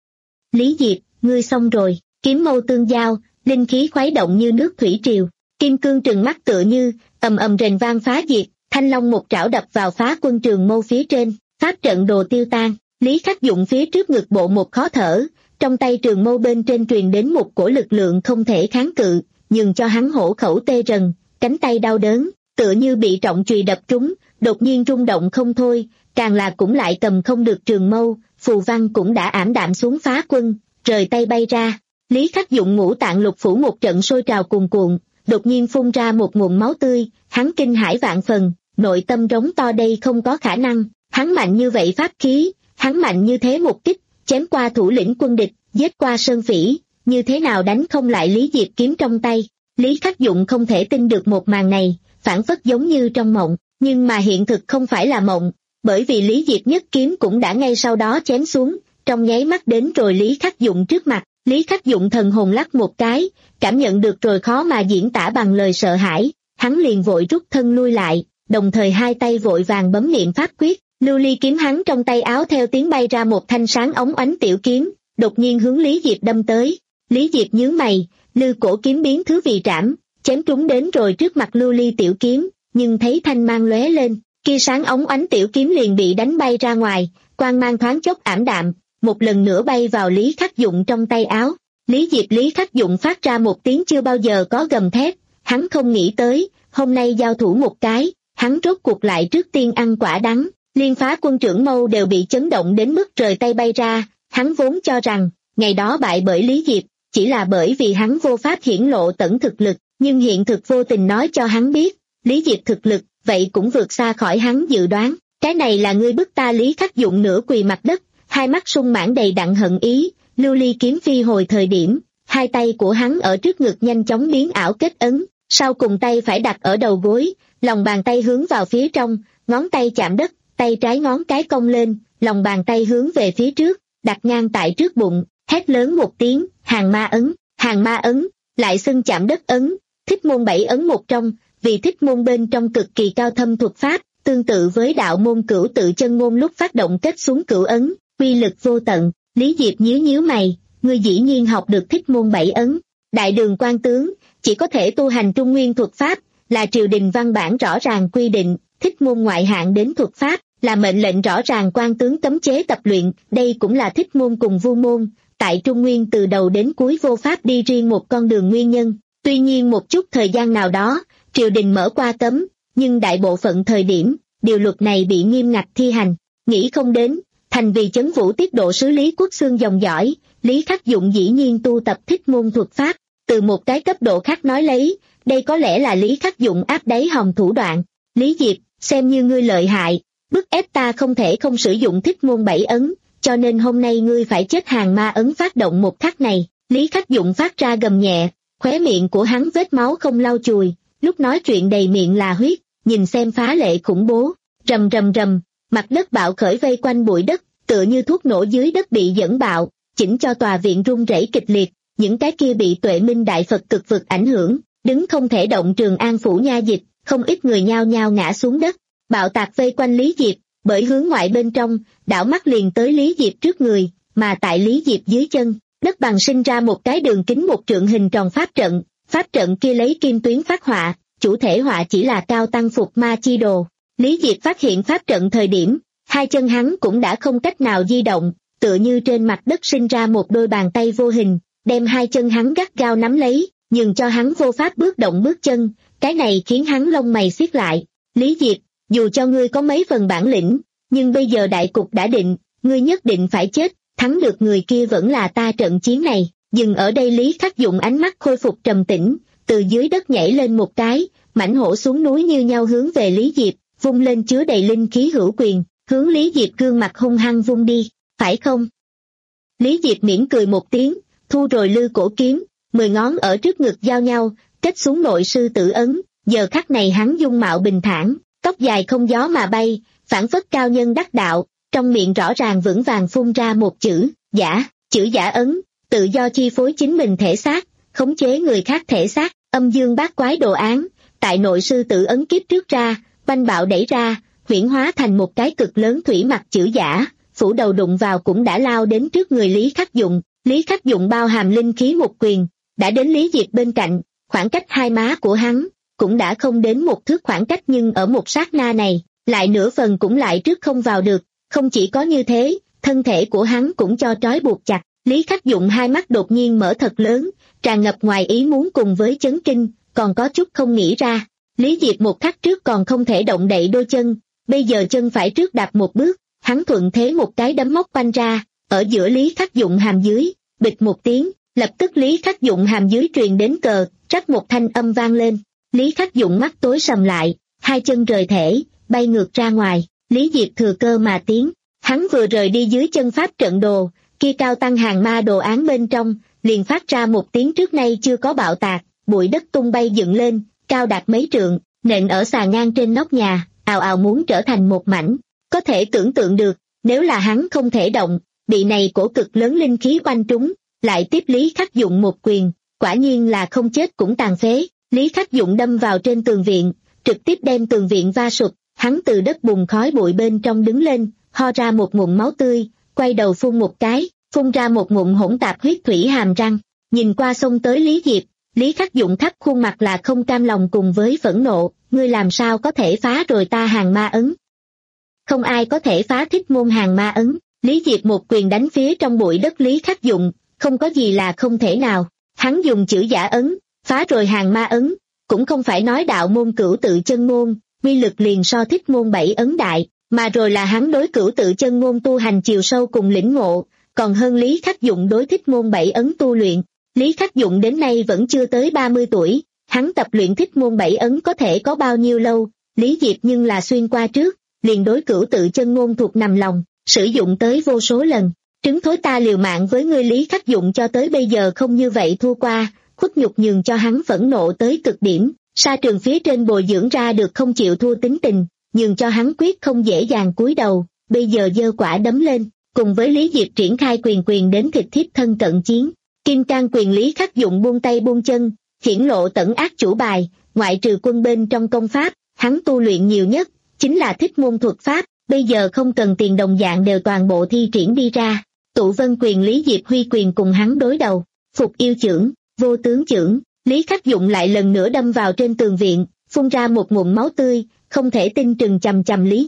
Lý Diệp, ngươi xong rồi, kiếm mâu tương giao, linh khí khuấy động như nước thủy triều, kim cương trừng mắt tựa như, ầm ầm rền vang phá diệt, thanh long một trảo đập vào phá quân trường mâu phía trên, pháp trận đồ tiêu tan. Lý Khắc Dụng phía trước ngực bộ một khó thở, trong tay trường mâu bên trên truyền đến một cổ lực lượng không thể kháng cự, nhường cho hắn hổ khẩu tê rần, cánh tay đau đớn, tựa như bị trọng chùy đập trúng, đột nhiên rung động không thôi, càng là cũng lại cầm không được trường mâu, phù văn cũng đã ảm đạm xuống, phá quân, rời tay bay ra. Lý Khắc Dụng ngũ tạng lục phủ một trận sôi trào cuồn cuộn, đột nhiên phun ra một nguồn máu tươi, hắn kinh hãi vạn phần, nội tâm rống to đây không có khả năng, hắn mạnh như vậy pháp khí, hắn mạnh như thế một kích, chém qua thủ lĩnh quân địch, giết qua sơn phỉ, như thế nào đánh không lại Lý Diệp kiếm trong tay. Lý Khắc Dụng không thể tin được một màn này, phản phất giống như trong mộng, nhưng mà hiện thực không phải là mộng, bởi vì Lý Diệp nhất kiếm cũng đã ngay sau đó chém xuống, trong nháy mắt đến rồi Lý Khắc Dụng trước mặt. Lý Khắc Dụng thần hồn lắc một cái, cảm nhận được rồi khó mà diễn tả bằng lời sợ hãi, hắn liền vội rút thân lui lại, đồng thời hai tay vội vàng bấm niệm pháp quyết, lưu ly kiếm hắn trong tay áo theo tiếng bay ra một thanh sáng óng ánh tiểu kiếm, đột nhiên hướng Lý Diệp đâm tới. Lý Diệp nhướng mày, lư cổ kiếm biến thứ vì trảm, chém trúng đến rồi trước mặt lưu ly tiểu kiếm, nhưng thấy thanh mang lóe lên, kia sáng óng ánh tiểu kiếm liền bị đánh bay ra ngoài, quang mang thoáng chốc ảm đạm, một lần nữa bay vào Lý Khắc Dụng trong tay áo. Lý Diệp Lý Khắc Dụng phát ra một tiếng chưa bao giờ có gầm thét, hắn không nghĩ tới, hôm nay giao thủ một cái, hắn rốt cuộc lại trước tiên ăn quả đắng, liên phá quân trưởng mâu đều bị chấn động đến mức rời tay bay ra, hắn vốn cho rằng, ngày đó bại bởi Lý Diệp, chỉ là bởi vì hắn vô pháp hiển lộ tẩn thực lực, nhưng hiện thực vô tình nói cho hắn biết, Lý Diệp thực lực, vậy cũng vượt xa khỏi hắn dự đoán, cái này là ngươi bức ta. Lý Khắc Dụng nửa quỳ mặt đất, hai mắt sung mãn đầy đặn hận ý, lưu ly kiếm phi hồi thời điểm, hai tay của hắn ở trước ngực nhanh chóng biến ảo kết ấn, sau cùng tay phải đặt ở đầu gối, lòng bàn tay hướng vào phía trong, ngón tay chạm đất, tay trái ngón cái cong lên, lòng bàn tay hướng về phía trước, đặt ngang tại trước bụng, hét lớn một tiếng, hàng ma ấn, hàng ma ấn, lại xưng chạm đất ấn, thích môn bảy ấn một trong, vì thích môn bên trong cực kỳ cao thâm thuật pháp, tương tự với đạo môn cửu tự chân môn lúc phát động kết xuống cửu ấn, uy lực vô tận. Lý Diệp nhíu nhíu mày, ngươi dĩ nhiên học được thích môn bảy ấn, đại đường quan tướng, chỉ có thể tu hành trung nguyên thuật pháp, là triều đình văn bản rõ ràng quy định, thích môn ngoại hạng đến thuật pháp, là mệnh lệnh rõ ràng quan tướng cấm chế tập luyện. Đây cũng là Thích Môn cùng Vu Môn tại Trung Nguyên từ đầu đến cuối vô pháp đi riêng một con đường nguyên nhân. Tuy nhiên một chút thời gian nào đó, triều đình mở qua cấm, nhưng đại bộ phận thời điểm, điều luật này bị nghiêm ngặt thi hành. Nghĩ không đến, thành vì chấn vũ tiết độ sứ Lý Quốc Xương dòng dõi, Lý Khắc Dụng dĩ nhiên tu tập Thích Môn thuật pháp. Từ một cái cấp độ khác nói lấy, đây có lẽ là Lý Khắc Dụng áp đáy hòm thủ đoạn. Lý Diệp, xem như ngươi lợi hại, bức ép ta không thể không sử dụng Thích Môn bảy ấn, cho nên hôm nay ngươi phải chết. Hàng ma ấn phát động một khắc này, Lý Khắc Dụng phát ra gầm nhẹ, khóe miệng của hắn vết máu không lau chùi, lúc nói chuyện đầy miệng là huyết, nhìn xem phá lệ khủng bố. Rầm rầm rầm, mặt đất bạo khởi vây quanh bụi đất, tựa như thuốc nổ dưới đất bị dẫn bạo, chỉnh cho tòa viện rung rẩy kịch liệt. Những cái kia bị Tuệ Minh Đại Phật cực vực ảnh hưởng, đứng không thể động Trường An phủ nha dịch, không ít người nhao nhao ngã xuống đất. Bạo tạc vây quanh Lý Diệp, bởi hướng ngoại bên trong, đảo mắt liền tới Lý Diệp trước người, mà tại Lý Diệp dưới chân, đất bằng sinh ra một cái đường kính một trượng hình tròn pháp trận. Pháp trận kia lấy kim tuyến phát họa, chủ thể họa chỉ là Cao Tăng Phục Ma Chi Đồ. Lý Diệp phát hiện pháp trận thời điểm, hai chân hắn cũng đã không cách nào di động, tựa như trên mặt đất sinh ra một đôi bàn tay vô hình, đem hai chân hắn gắt gao nắm lấy, nhường cho hắn vô pháp bước động bước chân. Cái này khiến hắn lông mày siết lại. Lý Diệp, dù cho ngươi có mấy phần bản lĩnh, nhưng bây giờ đại cục đã định, ngươi nhất định phải chết, thắng được người kia vẫn là ta. Trận chiến này dừng ở đây. Lý Khắc Dụng ánh mắt khôi phục trầm tĩnh, từ dưới đất nhảy lên một cái, mãnh hổ xuống núi như nhau hướng về Lý Diệp, vung lên chứa đầy linh khí hữu quyền, hướng Lý Diệp gương mặt hung hăng vung đi, phải không? Lý Diệp mỉm cười một tiếng, thu rồi lư cổ kiếm, mười ngón ở trước ngực giao nhau, kết xuống nội sư tử ấn. Giờ khắc này hắn dung mạo bình thản, tóc dài không gió mà bay, phảng phất cao nhân đắc đạo, trong miệng rõ ràng vững vàng phun ra một chữ, giả, chữ giả ấn, tự do chi phối chính mình thể xác, khống chế người khác thể xác. Âm dương bát quái đồ án, tại nội sư tử ấn kiếp trước ra, oanh bạo đẩy ra, huyễn hóa thành một cái cực lớn thủy mặc chữ giả, phủ đầu đụng vào cũng đã lao đến trước người Lý Khắc Dụng. Lý Khắc Dụng bao hàm linh khí một quyền, đã đến Lý Diệp bên cạnh, khoảng cách hai má của hắn, cũng đã không đến một thước khoảng cách, nhưng ở một sát na này, lại nửa phần cũng lại trước không vào được. Không chỉ có như thế, thân thể của hắn cũng cho trói buộc chặt. Lý Khắc Dụng hai mắt đột nhiên mở thật lớn, tràn ngập ngoài ý muốn cùng với chấn kinh, còn có chút không nghĩ ra. Lý Diệp một khắc trước còn không thể động đậy đôi chân, bây giờ chân phải trước đạp một bước, hắn thuận thế một cái đấm móc quanh ra, ở giữa Lý Khắc Dụng hàm dưới, bịch một tiếng, lập tức Lý Khắc Dụng hàm dưới truyền đến cờ, rắc một thanh âm vang lên. Lý Khắc Dụng mắt tối sầm lại, hai chân rời thể, bay ngược ra ngoài. Lý Diệp thừa cơ mà tiến, hắn vừa rời đi dưới chân pháp trận đồ, kia Cao Tăng hàng ma đồ án bên trong, liền phát ra một tiếng trước nay chưa có bạo tạc, bụi đất tung bay dựng lên, cao đạt mấy trượng, nện ở xà ngang trên nóc nhà, ào ào muốn trở thành một mảnh. Có thể tưởng tượng được, nếu là hắn không thể động, bị này cổ cực lớn linh khí oanh trúng, lại tiếp Lý Khắc Dụng một quyền, quả nhiên là không chết cũng tàn phế. Lý Khắc Dụng đâm vào trên tường viện, trực tiếp đem tường viện va sụp, hắn từ đất bùn khói bụi bên trong đứng lên, ho ra một ngụm máu tươi, quay đầu phun một cái, phun ra một ngụm hỗn tạp huyết thủy hàm răng, nhìn qua xông tới Lý Diệp. Lý Khắc Dụng thấp khuôn mặt là không cam lòng cùng với phẫn nộ, ngươi làm sao có thể phá rồi ta hàng ma ấn? Không ai có thể phá Thích Môn hàng ma ấn. Lý Diệp một quyền đánh phía trong bụi đất Lý Khắc Dụng, không có gì là không thể nào. Hắn dùng chữ giả ấn, phá rồi hàng ma ấn, cũng không phải nói đạo môn cửu tự chân ngôn, uy lực liền so Thích Môn bảy ấn đại, mà rồi là hắn đối cửu tự chân ngôn tu hành chiều sâu cùng lĩnh ngộ, còn hơn Lý Khắc Dụng đối Thích Môn bảy ấn tu luyện. Lý Khắc Dụng đến nay vẫn chưa tới ba mươi tuổi, hắn tập luyện Thích Môn bảy ấn có thể có bao nhiêu lâu? Lý Diệp nhưng là xuyên qua trước, liền đối cửu tự chân ngôn thuộc nằm lòng, sử dụng tới vô số lần. Trứng thối, ta liều mạng với ngươi. Lý Khắc Dụng cho tới bây giờ không như vậy thua qua, khuất nhục nhường cho hắn phẫn nộ tới cực điểm, sa trường phía trên bồi dưỡng ra được không chịu thua tính tình, nhường cho hắn quyết không dễ dàng cúi đầu, bây giờ giơ quả đấm lên, cùng với Lý Diệp triển khai quyền quyền đến thịt thiếp thân cận chiến. Kim Cang quyền. Lý Khắc Dụng buông tay buông chân, hiển lộ tẩn ác chủ bài, ngoại trừ quân bên trong công pháp, hắn tu luyện nhiều nhất, chính là Thích Môn thuật pháp, bây giờ không cần tiền đồng dạng đều toàn bộ thi triển đi ra. Tụ Vân quyền. Lý Diệp huy quyền cùng hắn đối đầu, Phục Yêu chưởng, Vô Tướng chưởng. Lý Khắc Dụng lại lần nữa đâm vào trên tường viện, phun ra một ngụm máu tươi, không thể tin trừng chằm chằm Lý Diệp,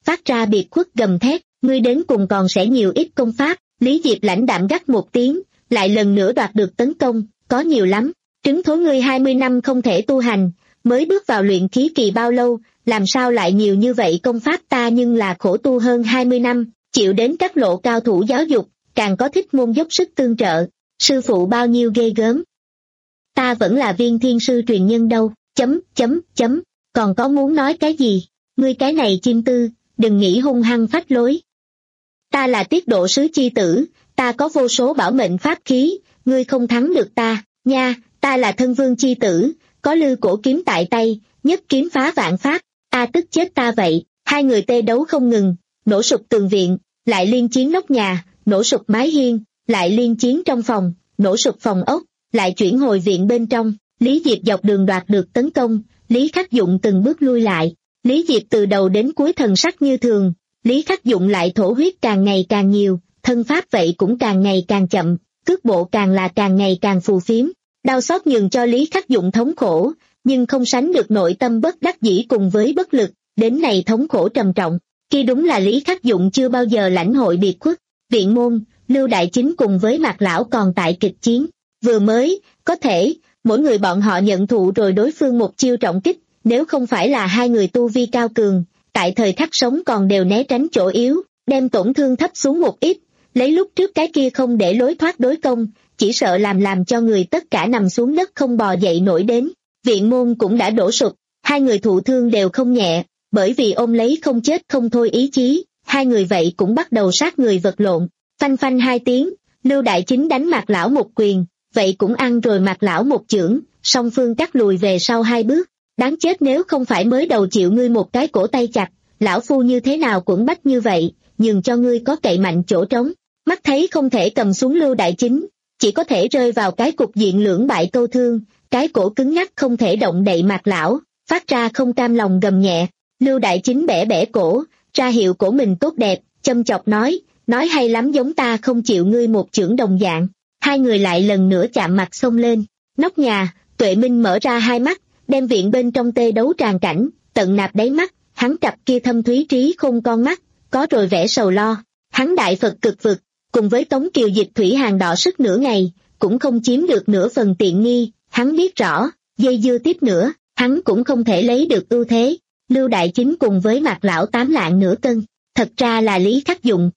phát ra biệt khuất gầm thét, ngươi đến cùng còn sẽ nhiều ít công pháp. Lý Diệp lãnh đạm gắt một tiếng, lại lần nữa đoạt được tấn công, có nhiều lắm, trứng thối ngươi hai mươi năm không thể tu hành, mới bước vào luyện khí kỳ bao lâu, làm sao lại nhiều như vậy công pháp, ta nhưng là khổ tu hơn hai mươi năm, chịu đến các lộ cao thủ giáo dục, càng có thích môn dốc sức tương trợ, sư phụ bao nhiêu ghê gớm. Ta vẫn là viên thiên sư truyền nhân đâu, chấm, chấm, chấm, còn có muốn nói cái gì, ngươi cái này chim tư, đừng nghĩ hung hăng phách lối. Ta là tiết độ sứ chi tử, ta có vô số bảo mệnh pháp khí, ngươi không thắng được ta, nha, ta là thân vương chi tử, có lư cổ kiếm tại tay, nhất kiếm phá vạn pháp, a tức chết ta vậy. Hai người tê đấu không ngừng, nổ sụp tường viện, lại liên chiến nóc nhà, nổ sụp mái hiên, lại liên chiến trong phòng, nổ sụp phòng ốc, lại chuyển hồi viện bên trong. Lý Diệp dọc đường đoạt được tấn công, Lý Khắc Dụng từng bước lui lại. Lý Diệp từ đầu đến cuối thần sắc như thường, Lý Khắc Dụng lại thổ huyết càng ngày càng nhiều, thân pháp vậy cũng càng ngày càng chậm, cước bộ càng là càng ngày càng phù phiếm. Đau xót nhường cho Lý Khắc Dụng thống khổ, nhưng không sánh được nội tâm bất đắc dĩ cùng với bất lực, đến này thống khổ trầm trọng. Khi đúng là Lý Khắc Dụng chưa bao giờ lãnh hội biệt khuất. Viện môn, Lưu Đại Chính cùng với Mạc Lão còn tại kịch chiến. Vừa mới, có thể, mỗi người bọn họ nhận thụ rồi đối phương một chiêu trọng kích, nếu không phải là hai người tu vi cao cường, tại thời khắc sống còn đều né tránh chỗ yếu, đem tổn thương thấp xuống một ít, lấy lúc trước cái kia không để lối thoát đối công, chỉ sợ làm làm cho người tất cả nằm xuống đất không bò dậy nổi đến. Viện môn cũng đã đổ sụp, hai người thụ thương đều không nhẹ, bởi vì ôm lấy không chết không thôi ý chí, hai người vậy cũng bắt đầu sát người vật lộn. Phanh phanh hai tiếng, Lưu Đại Chính đánh Mạc Lão một quyền, vậy cũng ăn rồi Mạc Lão một chưởng, song phương cắt lùi về sau hai bước. Đáng chết, nếu không phải mới đầu chịu ngươi một cái cổ tay chặt, lão phu như thế nào cũng bách như vậy, nhường cho ngươi có cậy mạnh chỗ trống. Mắt thấy không thể cầm xuống Lưu Đại Chính, chỉ có thể rơi vào cái cục diện lưỡng bại câu thương, cái cổ cứng nhắc không thể động đậy Mạc Lão, phát ra không cam lòng gầm nhẹ. Lưu Đại Chính bẻ bẻ cổ, ra hiệu cổ mình tốt đẹp, châm chọc nói, nói hay lắm, giống ta không chịu ngươi một chưởng đồng dạng. Hai người lại lần nữa chạm mặt xông lên. Nóc nhà, Tuệ Minh mở ra hai mắt, đem viện bên trong tê đấu tràn cảnh, tận nạp đáy mắt, hắn cặp kia thâm thúy trí khôn con mắt, có rồi vẻ sầu lo. Hắn đại Phật cực vực, cùng với Tống Kiều Dịch Thủy hàng đỏ sức nửa ngày, cũng không chiếm được nửa phần tiện nghi, hắn biết rõ, dây dưa tiếp nữa, hắn cũng không thể lấy được ưu thế. Lưu Đại Chính cùng với Mạc Lão tám lạng nửa cân, thật ra là Lý Khắc Dụng.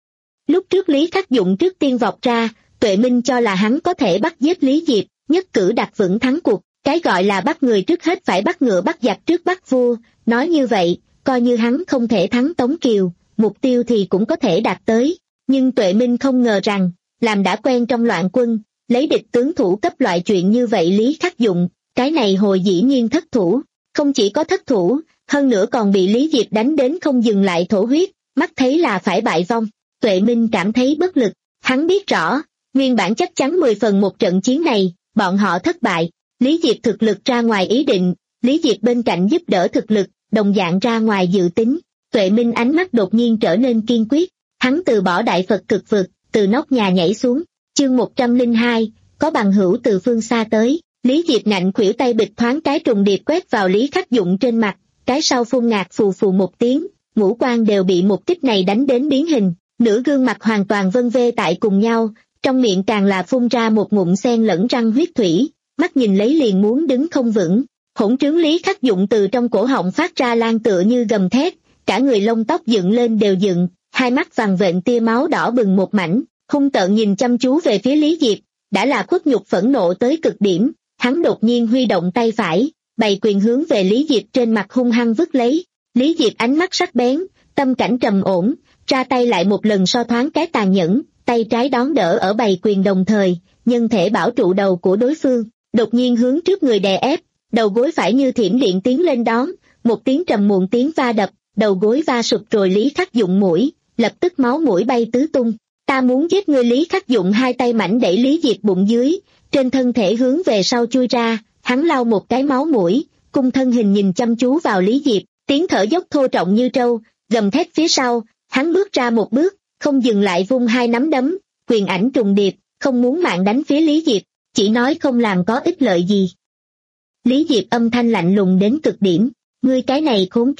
Lúc trước Lý Khắc Dụng trước tiên vọt ra, Tuệ Minh cho là hắn có thể bắt giết Lý Diệp, nhất cử đặt vững thắng cuộc. Cái gọi là bắt người trước hết phải bắt ngựa bắt giặc trước bắt vua, nói như vậy, coi như hắn không thể thắng Tống Kiều, mục tiêu thì cũng có thể đạt tới. Nhưng Tuệ Minh không ngờ rằng, làm đã quen trong loạn quân, lấy địch tướng thủ cấp loại chuyện như vậy Lý Khắc Dụng, cái này hồi dĩ nhiên thất thủ, không chỉ có thất thủ, hơn nữa còn bị Lý Diệp đánh đến không dừng lại thổ huyết, mắt thấy là phải bại vong. Tuệ Minh cảm thấy bất lực, hắn biết rõ, nguyên bản chắc chắn mười phần một trận chiến này, bọn họ thất bại. Lý Diệp thực lực ra ngoài ý định, Lý Diệp bên cạnh giúp đỡ thực lực, đồng dạng ra ngoài dự tính. Tuệ Minh ánh mắt đột nhiên trở nên kiên quyết, hắn từ bỏ đại Phật cực vực, từ nóc nhà nhảy xuống. Chương một trăm lẻ hai, có bằng hữu từ phương xa tới. Lý Diệp ngạnh khuỷu tay bịch thoáng cái trùng điệp quét vào Lý Khắc Dụng trên mặt, cái sau phun ngạc phù phù một tiếng, ngũ quan đều bị một kích này đánh đến biến hình, nửa gương mặt hoàn toàn vân vê tại cùng nhau, trong miệng càng là phun ra một ngụm xen lẫn răng huyết thủy, mắt nhìn lấy liền muốn đứng không vững. Hỗn trướng Lý Khắc Dụng từ trong cổ họng phát ra lan tựa như gầm thét, cả người lông tóc dựng lên đều dựng, hai mắt vằn vện tia máu đỏ bừng một mảnh, hung tợn nhìn chăm chú về phía Lý Diệp, đã là khuất nhục phẫn nộ tới cực điểm. Hắn đột nhiên huy động tay phải, bày quyền hướng về Lý Diệp trên mặt hung hăng vứt lấy. Lý Diệp ánh mắt sắc bén, tâm cảnh trầm ổn, ra tay lại một lần so thoáng cái tàn nhẫn, tay trái đón đỡ ở bày quyền đồng thời, nhân thể bảo trụ đầu của đối phương, đột nhiên hướng trước người đè ép, đầu gối phải như thiểm điện tiến lên đón, một tiếng trầm muộn tiếng va đập, đầu gối va sụp rồi Lý Khắc Dụng mũi, lập tức máu mũi bay tứ tung. Ta muốn giết ngươi. Lý Khắc Dụng hai tay mảnh đẩy Lý Diệp bụng dưới, trên thân thể hướng về sau chui ra, hắn lau một cái máu mũi, cung thân hình nhìn chăm chú vào Lý Diệp, tiếng thở dốc thô trọng như trâu, gầm thét phía sau, hắn bước ra một bước, không dừng lại vung hai nắm đấm, quyền ảnh trùng điệp, không muốn mạng đánh phía Lý Diệp, chỉ nói không làm có ích lợi gì. Lý Diệp âm thanh lạnh lùng đến cực điểm, ngươi cái này khốn kiếp.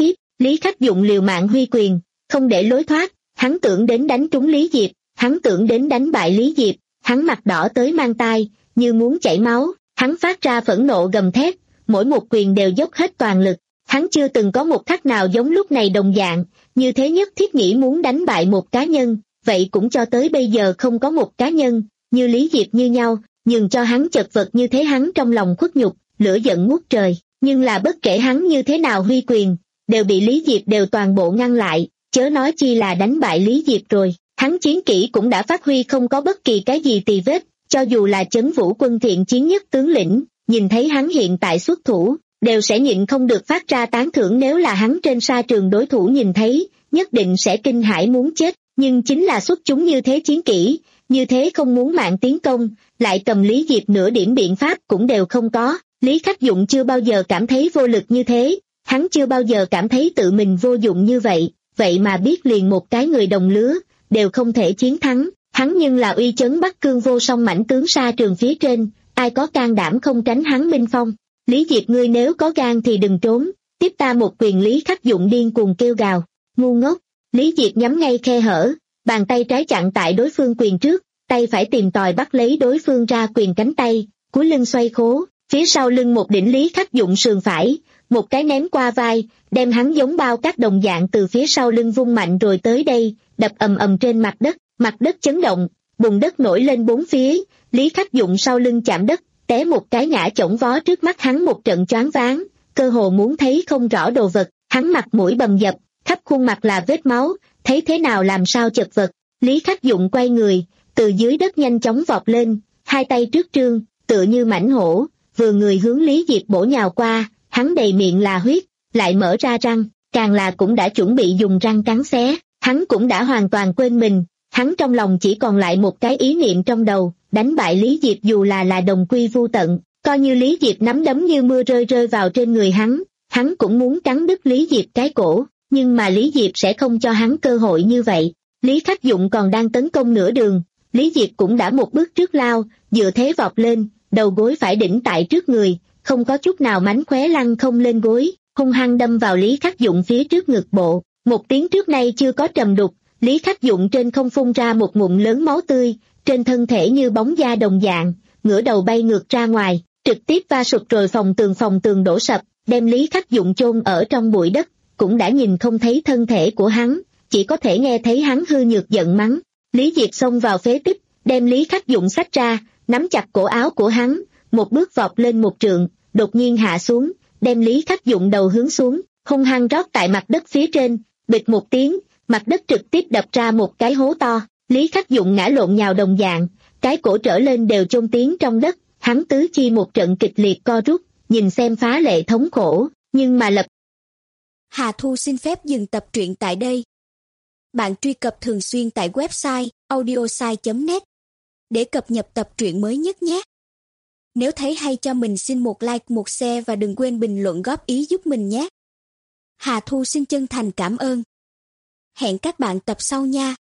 Lý Khắc Dụng liều mạng huy quyền, không để lối thoát, hắn tưởng đến đánh trúng Lý Diệp, hắn tưởng đến đánh bại Lý Diệp, hắn mặt đỏ tới mang tai, như muốn chảy máu, hắn phát ra phẫn nộ gầm thét, mỗi một quyền đều dốc hết toàn lực, hắn chưa từng có một khắc nào giống lúc này đồng dạng, như thế nhất thiết nghĩ muốn đánh bại một cá nhân, vậy cũng cho tới bây giờ không có một cá nhân, như Lý Diệp như nhau, nhường cho hắn chật vật như thế hắn trong lòng khuất nhục, lửa giận ngút trời, nhưng là bất kể hắn như thế nào huy quyền, đều bị Lý Diệp đều toàn bộ ngăn lại, chớ nói chi là đánh bại Lý Diệp rồi, hắn chiến kỹ cũng đã phát huy không có bất kỳ cái gì tì vết, cho dù là Chấn Vũ Quân thiện chiến nhất tướng lĩnh, nhìn thấy hắn hiện tại xuất thủ, đều sẽ nhịn không được phát ra tán thưởng nếu là hắn trên sa trường đối thủ nhìn thấy, nhất định sẽ kinh hãi muốn chết, nhưng chính là xuất chúng như thế chiến kỹ, như thế không muốn mạng tiến công, lại cầm Lý Diệp nửa điểm biện pháp cũng đều không có, Lý Khắc Dụng chưa bao giờ cảm thấy vô lực như thế, hắn chưa bao giờ cảm thấy tự mình vô dụng như vậy, vậy mà biết liền một cái người đồng lứa, đều không thể chiến thắng, hắn nhưng là uy chấn Bắc Cương vô song mãnh tướng sa trường phía trên, ai có can đảm không tránh hắn binh phong. Lý Diệp ngươi nếu có gan thì đừng trốn, tiếp ta một quyền. Lý Khắc Dụng điên cuồng kêu gào, ngu ngốc. Lý Diệp nhắm ngay khe hở, bàn tay trái chặn tại đối phương quyền trước, tay phải tìm tòi bắt lấy đối phương ra quyền cánh tay, cúi lưng xoay khố, phía sau lưng một đỉnh Lý Khắc Dụng sườn phải, một cái ném qua vai, đem hắn giống bao cát đồng dạng từ phía sau lưng vung mạnh rồi tới đây, đập ầm ầm trên mặt đất, mặt đất chấn động, bùn đất nổi lên bốn phía, Lý Khắc Dụng sau lưng chạm đất, té một cái ngã chổng vó, trước mắt hắn một trận choáng váng, cơ hồ muốn thấy không rõ đồ vật, hắn mặt mũi bầm dập, khắp khuôn mặt là vết máu, thấy thế nào làm sao chật vật. Lý Khắc Dụng quay người, từ dưới đất nhanh chóng vọt lên, hai tay trước trương, tựa như mãnh hổ, vừa người hướng Lý Diệp bổ nhào qua, hắn đầy miệng là huyết, lại mở ra răng, càng là cũng đã chuẩn bị dùng răng cắn xé, hắn cũng đã hoàn toàn quên mình, hắn trong lòng chỉ còn lại một cái ý niệm trong đầu, đánh bại Lý Diệp dù là là đồng quy vu tận, coi như Lý Diệp nắm đấm như mưa rơi rơi vào trên người hắn, hắn cũng muốn cắn đứt Lý Diệp cái cổ, nhưng mà Lý Diệp sẽ không cho hắn cơ hội như vậy. Lý Khắc Dụng còn đang tấn công nửa đường, Lý Diệp cũng đã một bước trước lao, dựa thế vọt lên, đầu gối phải đỉnh tại trước người, không có chút nào mánh khóe lăn không lên gối, hung hăng đâm vào Lý Khắc Dụng phía trước ngực bộ, một tiếng trước nay chưa có trầm đục, Lý Khắc Dụng trên không phun ra một ngụm lớn máu tươi, trên thân thể như bóng da đồng dạng, ngửa đầu bay ngược ra ngoài, trực tiếp va sụt rồi phòng tường phòng tường đổ sập, đem Lý Khắc Dụng chôn ở trong bụi đất, cũng đã nhìn không thấy thân thể của hắn, chỉ có thể nghe thấy hắn hư nhược giận mắng. Lý Diệp xông vào phế tích, đem Lý Khắc Dụng xách ra, nắm chặt cổ áo của hắn, một bước vọt lên một trượng, đột nhiên hạ xuống, đem Lý Khắc Dụng đầu hướng xuống, hung hăng rót tại mặt đất phía trên, bịch một tiếng, mặt đất trực tiếp đập ra một cái hố to, Lý Khắc Dụng ngã lộn nhào đồng dạng, cái cổ trở lên đều chôn tiến trong đất, hắn tứ chi một trận kịch liệt co rút, nhìn xem phá lệ thống khổ, nhưng mà lập. Hà Thu xin phép dừng tập truyện tại đây. Bạn truy cập thường xuyên tại website audiosai chấm net để cập nhật tập truyện mới nhất nhé. Nếu thấy hay cho mình xin một like, một share và đừng quên bình luận góp ý giúp mình nhé. Hà Thu xin chân thành cảm ơn. Hẹn các bạn tập sau nha.